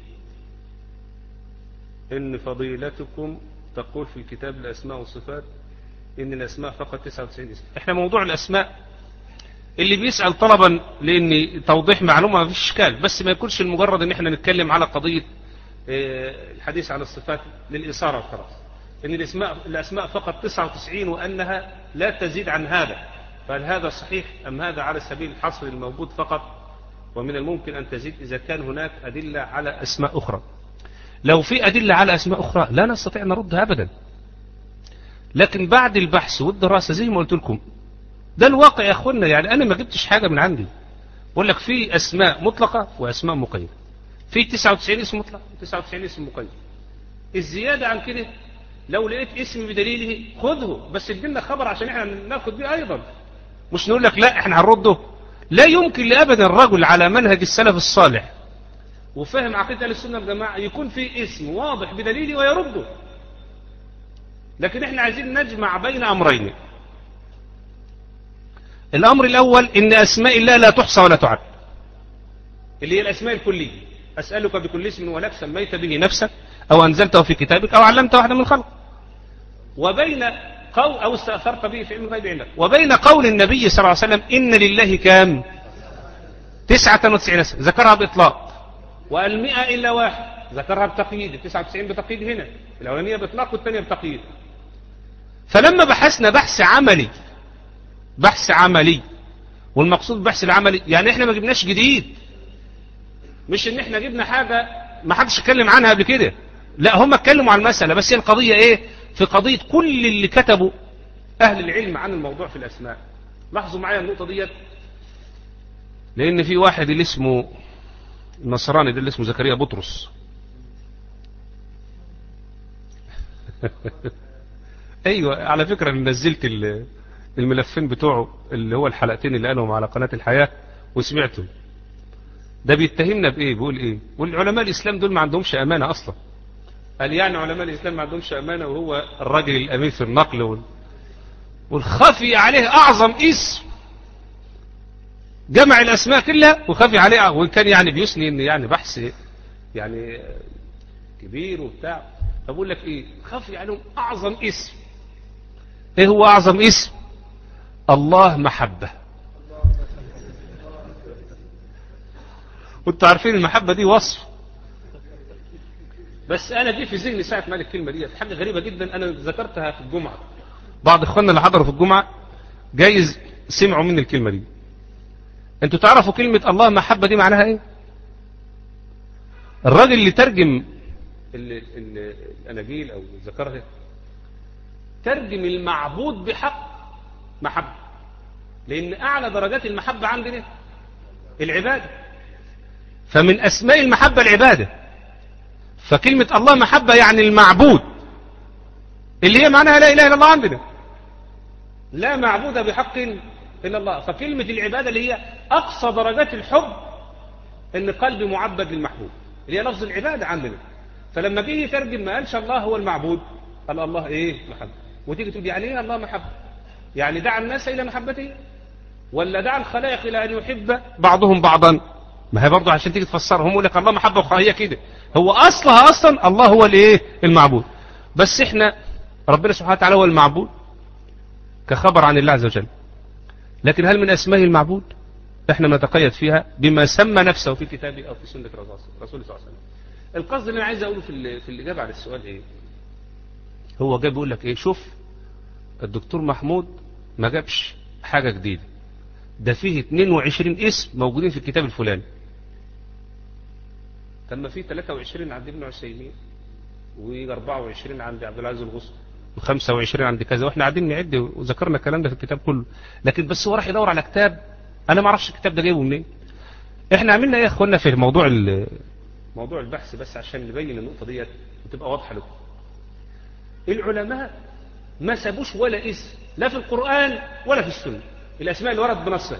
إن فضيلتكم تقول في الكتاب الأسماء والصفات إن الأسماء فقط تسعة وتسعين اسم. إحنا موضوع الأسماء اللي بيسأل طلبا لأن توضيح معلومة ما فيش إشكال، بس ما يكونش المجرد إن إحنا نتكلم على قضية الحديث عن الصفات للإثارة والخلاص، إن الأسماء الأسماء فقط تسعة وتسعين وأنها لا تزيد عن هذا. فهل هذا صحيح أم هذا على سبيل الحصر الموجود فقط؟ ومن الممكن أن تزيد إذا كان هناك أدلة على أسماء أخرى. لو في أدلة على أسماء أخرى لا نستطيع نردها أبدا، لكن بعد البحث والدراسة زي ما قلت لكم ده الواقع يا أخوانا. يعني أنا ما جبتش حاجة من عندي، بقول لك في أسماء مطلقة وأسماء مقيدة، في تسعة وتسعين اسم مطلق وتسعة وتسعين اسم مقيد. الزيادة عن كده لو لقيت اسم بدليله خذه، بس ادينا خبر عشان احنا ناخد بيه أيضا، مش نقول لك لا احنا هنرده. لا يمكن لأبدا الرجل على منهج السلف الصالح وفهم عقيدة أهل السنة والجماعة يكون في اسم واضح بدليله ويرده. لكن احنا عايزين نجمع بين أمرين. الأمر الأول إن أسماء الله لا تحصى ولا تعد، اللي هي الأسماء الكلية. أسألك بكل اسم ولك سميت به نفسك أو أنزلته في كتابك أو علمت واحدا من الخلق، وبين قول أو استأثرت به في علم الغيب عندك، وبين قول النبي صلى الله عليه وسلم إن لله كام؟ تسعة وتسعين اسم، ذكرها بإطلاق. والمئة إلا واحد ذكرها بتقييد، التسعة وتسعين بتقييد هنا، الأولانية بإطلاق والثانية بتقييد. فلما بحثنا بحث عملي، بحث عملي، والمقصود بالبحث العملي يعني احنا ما جبناش جديد، مش ان احنا جبنا حاجة ما حدش اتكلم عنها قبل كده، لا هم اتكلموا عن المسألة، بس هي القضية ايه؟ في قضية كل اللي كتبوا اهل العلم عن الموضوع في الاسماء. لاحظوا معايا النقطة ديت، لان في واحد اللي اسمه النصراني ده اللي اسمه زكريا بطرس ايوه على فكرة انا نزلت الملفين بتوعه اللي هو الحلقتين اللي قالهم على قناة الحياة وسمعته. ده بيتهمنا بايه؟ بيقول ايه؟ والعلماء الاسلام دول ما عندهمش امانة اصلا. قال يعني علماء الاسلام ما عندهمش امانة، وهو الراجل الامين في النقل وال... والخفي عليه اعظم اسم، جمع الاسماء كلها وخفي عليه، وان كان يعني بيسني ان يعني بحث يعني كبير وبتاع. فبقول لك ايه؟ خفي عليهم اعظم اسم. ايه هو اعظم اسم؟ الله محبة. وانتوا عارفين المحبة دي وصف، بس انا دي في ذهني ساعة ما الكلمة دي حاجة غريبة جدا. انا ذكرتها في الجمعة، بعض اخواننا اللي حضروا في الجمعة جايز سمعوا من الكلمة دي. انتوا تعرفوا كلمة الله محبة دي معناها ايه؟ الراجل اللي ترجم الاناجيل او ذكرها ترجم المعبود بحق محبة، لان اعلى درجات المحبة عندنا العبادة، فمن اسماء المحبة العبادة. فكلمة الله محبة يعني المعبود، اللي هي معناها لا اله الا الله عندنا، لا معبود بحق الا الله. فكلمة العبادة اللي هي اقصى درجات الحب، ان قلبي معبد للمحبوب، اللي هي لفظ العبادة عندنا. فلما جه يترجم ما قالش الله هو المعبود، قال الله ايه؟ محبة. وتيجي تقول يعني ايه الله محبة؟ يعني دعا الناس الى محبته، ولا دعا الخلائق الى ان يحب بعضهم بعضا؟ ما هي برضه عشان تيجي تفسرها هم يقول لك الله محبة وكراهية كده، هو أصلها أصلا الله هو الإيه المعبود، بس إحنا ربنا سبحانه وتعالى هو المعبود كخبر عن الله عز وجل، لكن هل من أسمائه المعبود؟ إحنا نتقيد فيها بما سمى نفسه في كتابه أو في سنة رسوله صلى الله عليه وسلم. القصد اللي أنا عايز أقوله في, في الإجابة على السؤال إيه؟ هو جاي بيقول لك إيه؟ شوف الدكتور محمود ما جابش حاجة جديدة، ده فيه اثنين وعشرين اسم موجودين في الكتاب الفلاني. تم فيه ثلاثة وعشرين عند ابن عثيمين وأربعة وعشرين عند عبد العزيز الغصن وخمسة وعشرين عند كذا، واحنا قاعدين نعد وذكرنا الكلام ده في الكتاب كله، لكن بس هو راح يدور على كتاب انا ما اعرفش الكتاب ده جايبه منين. احنا عملنا ايه يا اخوانا في موضوع موضوع البحث بس عشان نبين النقطه ديت وتبقى واضحه لكم. العلماء ما سابوش ولا اسم لا في القرآن ولا في السنة، الاسماء اللي ورد بنصها،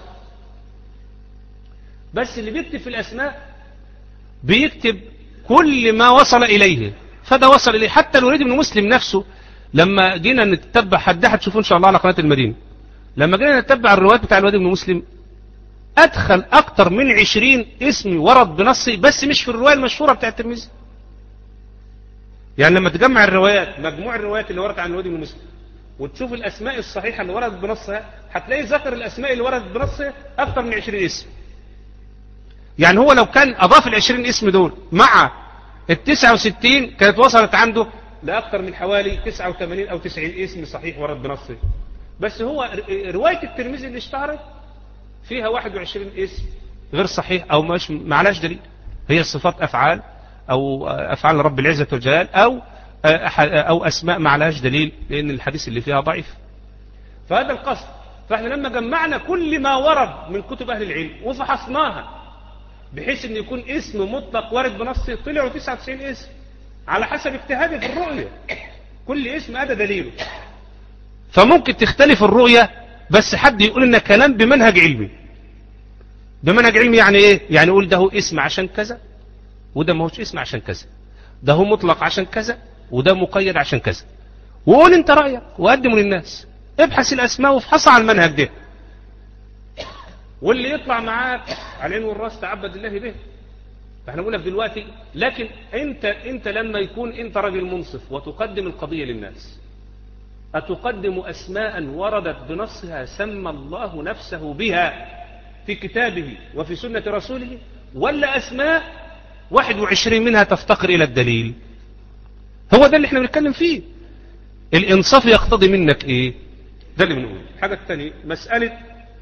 بس اللي بيكتب في الاسماء بيكتب كل ما وصل اليه، فده وصل اليه. حتى الوليد بن مسلم نفسه لما جينا نتبع حد هتشوفوه ان شاء الله على قناه المدينه، لما جينا نتبع الروايات بتاع الوليد بن مسلم ادخل اكتر من عشرين اسم ورد بنصي، بس مش في الروايه المشهوره بتاع الترمذي. يعني لما تجمع الروايات، مجموع الروايات اللي وردت عن الوليد بن مسلم وتشوف الاسماء الصحيحه اللي وردت بنصها، هتلاقي ذكر الاسماء اللي وردت بنصها اكتر من عشرين اسم. يعني هو لو كان اضاف ال عشرين اسم دول مع ال تسعة وستين كانت وصلت عنده لاكثر من حوالي تسعة وثمانين او تسعين اسم صحيح ورد بنصه. بس هو روايه الترمذي اللي اشتهرت فيها واحد وعشرين اسم غير صحيح او مش معلاش دليل، هي صفات افعال او افعال رب العزه والجلال او او اسماء معلاش دليل، لان الحديث اللي فيها ضعيف. فهذا القصد. فاحنا لما جمعنا كل ما ورد من كتب اهل العلم وفحصناها بحيث ان يكون اسم مطلق وارد بنصه، طلعوا تسعة وتسعين اسم على حسب اجتهادي في الرؤية، كل اسم ادى دليله. فممكن تختلف الرؤية، بس حد يقول ان كلام بمنهج علمي. بمنهج علمي يعني ايه؟ يعني يقول ده هو اسم عشان كذا وده ما هوش اسم عشان كذا، ده هو مطلق عشان كذا وده مقيد عشان كذا، وقول انت رأيك وقدمه للناس. ابحث الاسماء وافحصها على المنهج ده، واللي يطلع معاك على العين والراس تعبد الله به. فاحنا بنقول لك دلوقتي، لكن انت انت لما يكون انت راجل منصف وتقدم القضيه للناس، اتقدم اسماء وردت بنصها سمى الله نفسه بها في كتابه وفي سنه رسوله، ولا اسماء واحد وعشرين منها تفتقر الى الدليل؟ هو ده اللي احنا بنتكلم فيه. الانصاف يقتضي منك ايه؟ ده اللي بنقول. الحاجه الثانيه مساله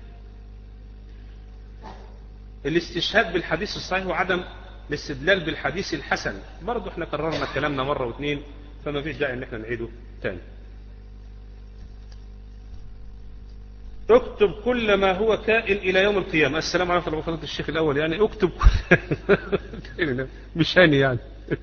الاستشهاد بالحديث الصحيح وعدم الاستدلال بالحديث الحسن. برضو احنا قررنا كلامنا مرة واثنين، فما فيش داعي ان احنا نعيده تاني. اكتب كل ما هو كائن الى يوم القيامة. السلام عليكم ورحمة الله وبركاته. الشيخ الاول يعني اكتب كل مش هاني يعني.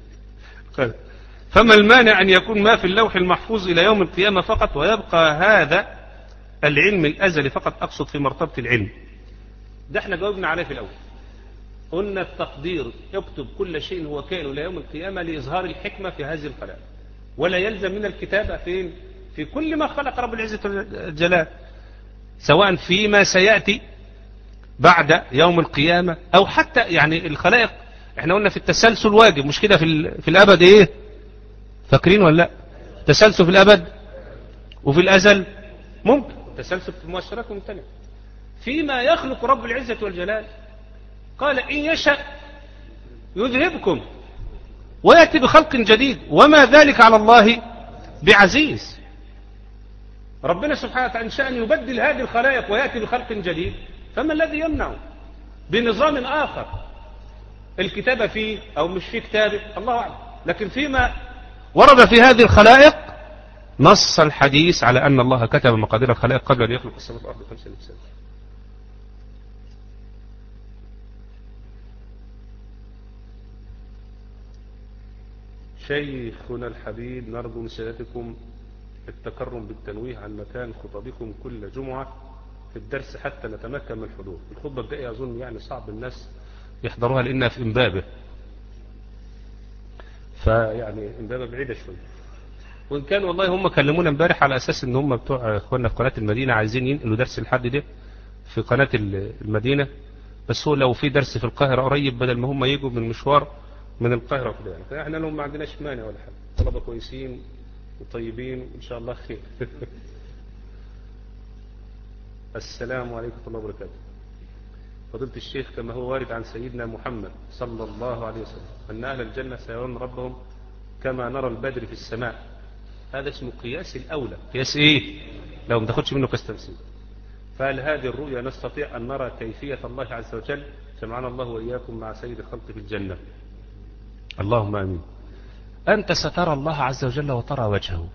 فما المانع ان يكون ما في اللوح المحفوظ الى يوم القيامة فقط، ويبقى هذا العلم الازلي فقط، اقصد في مرتبة العلم. ده احنا جاوبنا عليه في الاول، قلنا التقدير يكتب كل شيء هو كائن الى يوم القيامه لاظهار الحكمه في هذه الخلائق، ولا يلزم من الكتابه فين؟ في كل ما خلق رب العزه والجلال، سواء فيما سياتي بعد يوم القيامه او حتى يعني الخلائق. احنا قلنا في التسلسل واجب، مش كده؟ في في الابد ايه؟ فاكرين ولا لا؟ تسلسل في الابد وفي الازل ممكن، تسلسل في المؤشرات ممتنع. فيما يخلق رب العزة والجلال قال إن يشاء يذهبكم ويأتي بخلق جديد وما ذلك على الله بعزيز. ربنا سبحانه وتعالى إن شاء أن يبدل هذه الخلائق ويأتي بخلق جديد، فما الذي يمنع بنظام آخر الكتابة فيه أو مش فيه كتابة؟ الله أعلم. لكن فيما ورد في هذه الخلائق نص الحديث على أن الله كتب مقادير الخلائق قبل أن يخلق السماوات والأرض بخمسين سنة. شيخنا الحبيب، نرجو من سيادتكم التكرم بالتنويه عن مكان خطبكم كل جمعة في الدرس حتى نتمكن من الحضور. الخطبة الجاية أظن يعني صعب الناس يحضروها لأنها في إمبابة، فيعني إمبابة بعيدة شوية. وإن كان والله هم كلمونا امبارح على أساس إن هم بتوع إخواننا في قناة المدينة عايزين ينقلوا درس الحد ده في قناة المدينة، بس هو لو في درس في القاهرة قريب بدل ما هم يجوا من مشوار من القاهرة وكده يعني، فاحنا لو ما عندناش مانع ولا حاجة، طلبة كويسين وطيبين إن شاء الله خير. السلام عليكم ورحمة الله وبركاته. فضيلة الشيخ، كما هو وارد عن سيدنا محمد صلى الله عليه وسلم أن أهل الجنة سيرون ربهم كما نرى البدر في السماء، هذا اسمه قياس الأولى. قياس إيه؟ لو ما تاخدش منه كاستمثيل. فهل هذه الرؤيا نستطيع أن نرى كيفية الله عز وجل؟ جمعنا الله وإياكم مع سيد الخلق في الجنة، اللهم آمين. أنت سترى الله عز وجل وترى وجهه.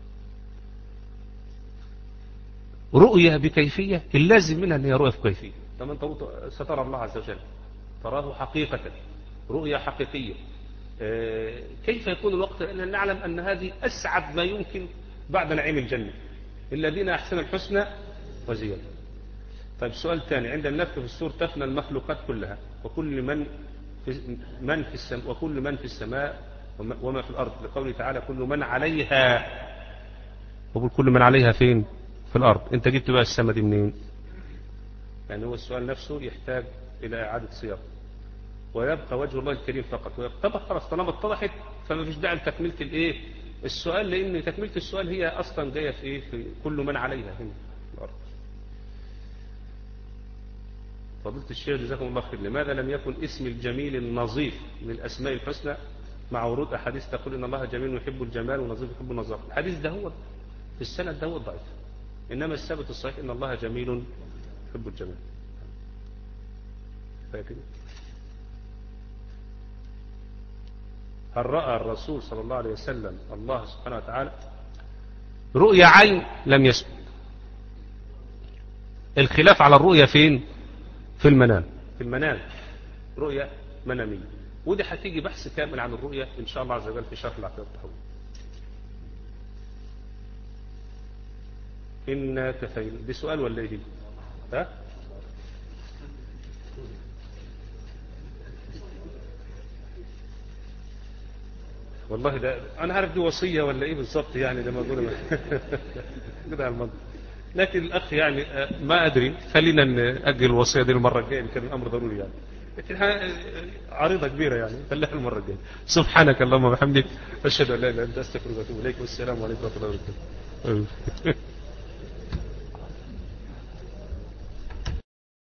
رؤيا بكيفية اللازم منها أن هي رؤيا بكيفية. طب أنت سترى الله عز وجل، تراه حقيقة، رؤيا حقيقية. كيف يكون الوقت؟ لأننا نعلم أن هذه أسعد ما يمكن بعد نعيم الجنة، الذين أحسنوا الحسنى وزيادة. طيب سؤال ثاني، عند النفخ في الصور تفنى المخلوقات كلها، وكل من في من في السماء وكل من في السماء وما في الأرض، لقوله تعالى كل من عليها. بقول كل من عليها فين؟ في الأرض. أنت جبت بقى السماء دي منين؟ يعني هو السؤال نفسه يحتاج إلى إعادة صياغة. ويبقى وجه الله الكريم فقط. ويبقى خلاص طالما اتضحت فما فيش داعي لتكملة الايه السؤال، لان تكملة السؤال هي اصلا جايه في ايه في كل من عليها هنا في الارض. فضيلة الشيخ جزاكم الله خير، لماذا لم يكن اسم الجميل النظيف من الاسماء الحسنى مع ورود احاديث تقول ان الله جميل يحب الجمال ونظيف يحب النظافه؟ الحديث ده هو في السند ده هو ضعيف، انما الثابت الصحيح ان الله جميل يحب الجمال. فاكر؟ هل رأى الرسول صلى الله عليه وسلم الله سبحانه وتعالى؟ رؤيا عين لم يسمع. الخلاف على الرؤيا فين؟ في المنام. في المنام رؤيا منامية، ودي هتيجي بحث كامل عن الرؤيا إن شاء الله عز وجل في شرح العقيدة الطحاوية. إنا كفينا. دي سؤال ولا إيه؟ ها؟ والله ده أنا عارف دي وصية ولا إيه بالظبط يعني، ده موجود كده على المنطق. لكن الأخ يعني ما أدري، خلينا نأجل الوصية دي المرة الجاية إن كان الأمر ضروري يعني، لكن عريضة كبيرة يعني، خليها المرة الجاية. سبحانك اللهم وبحمدك، أشهد أن لا إله إلا أنت، أستغفرك وأتوب إليك، والسلام عليكم ورحمة الله وبركاته.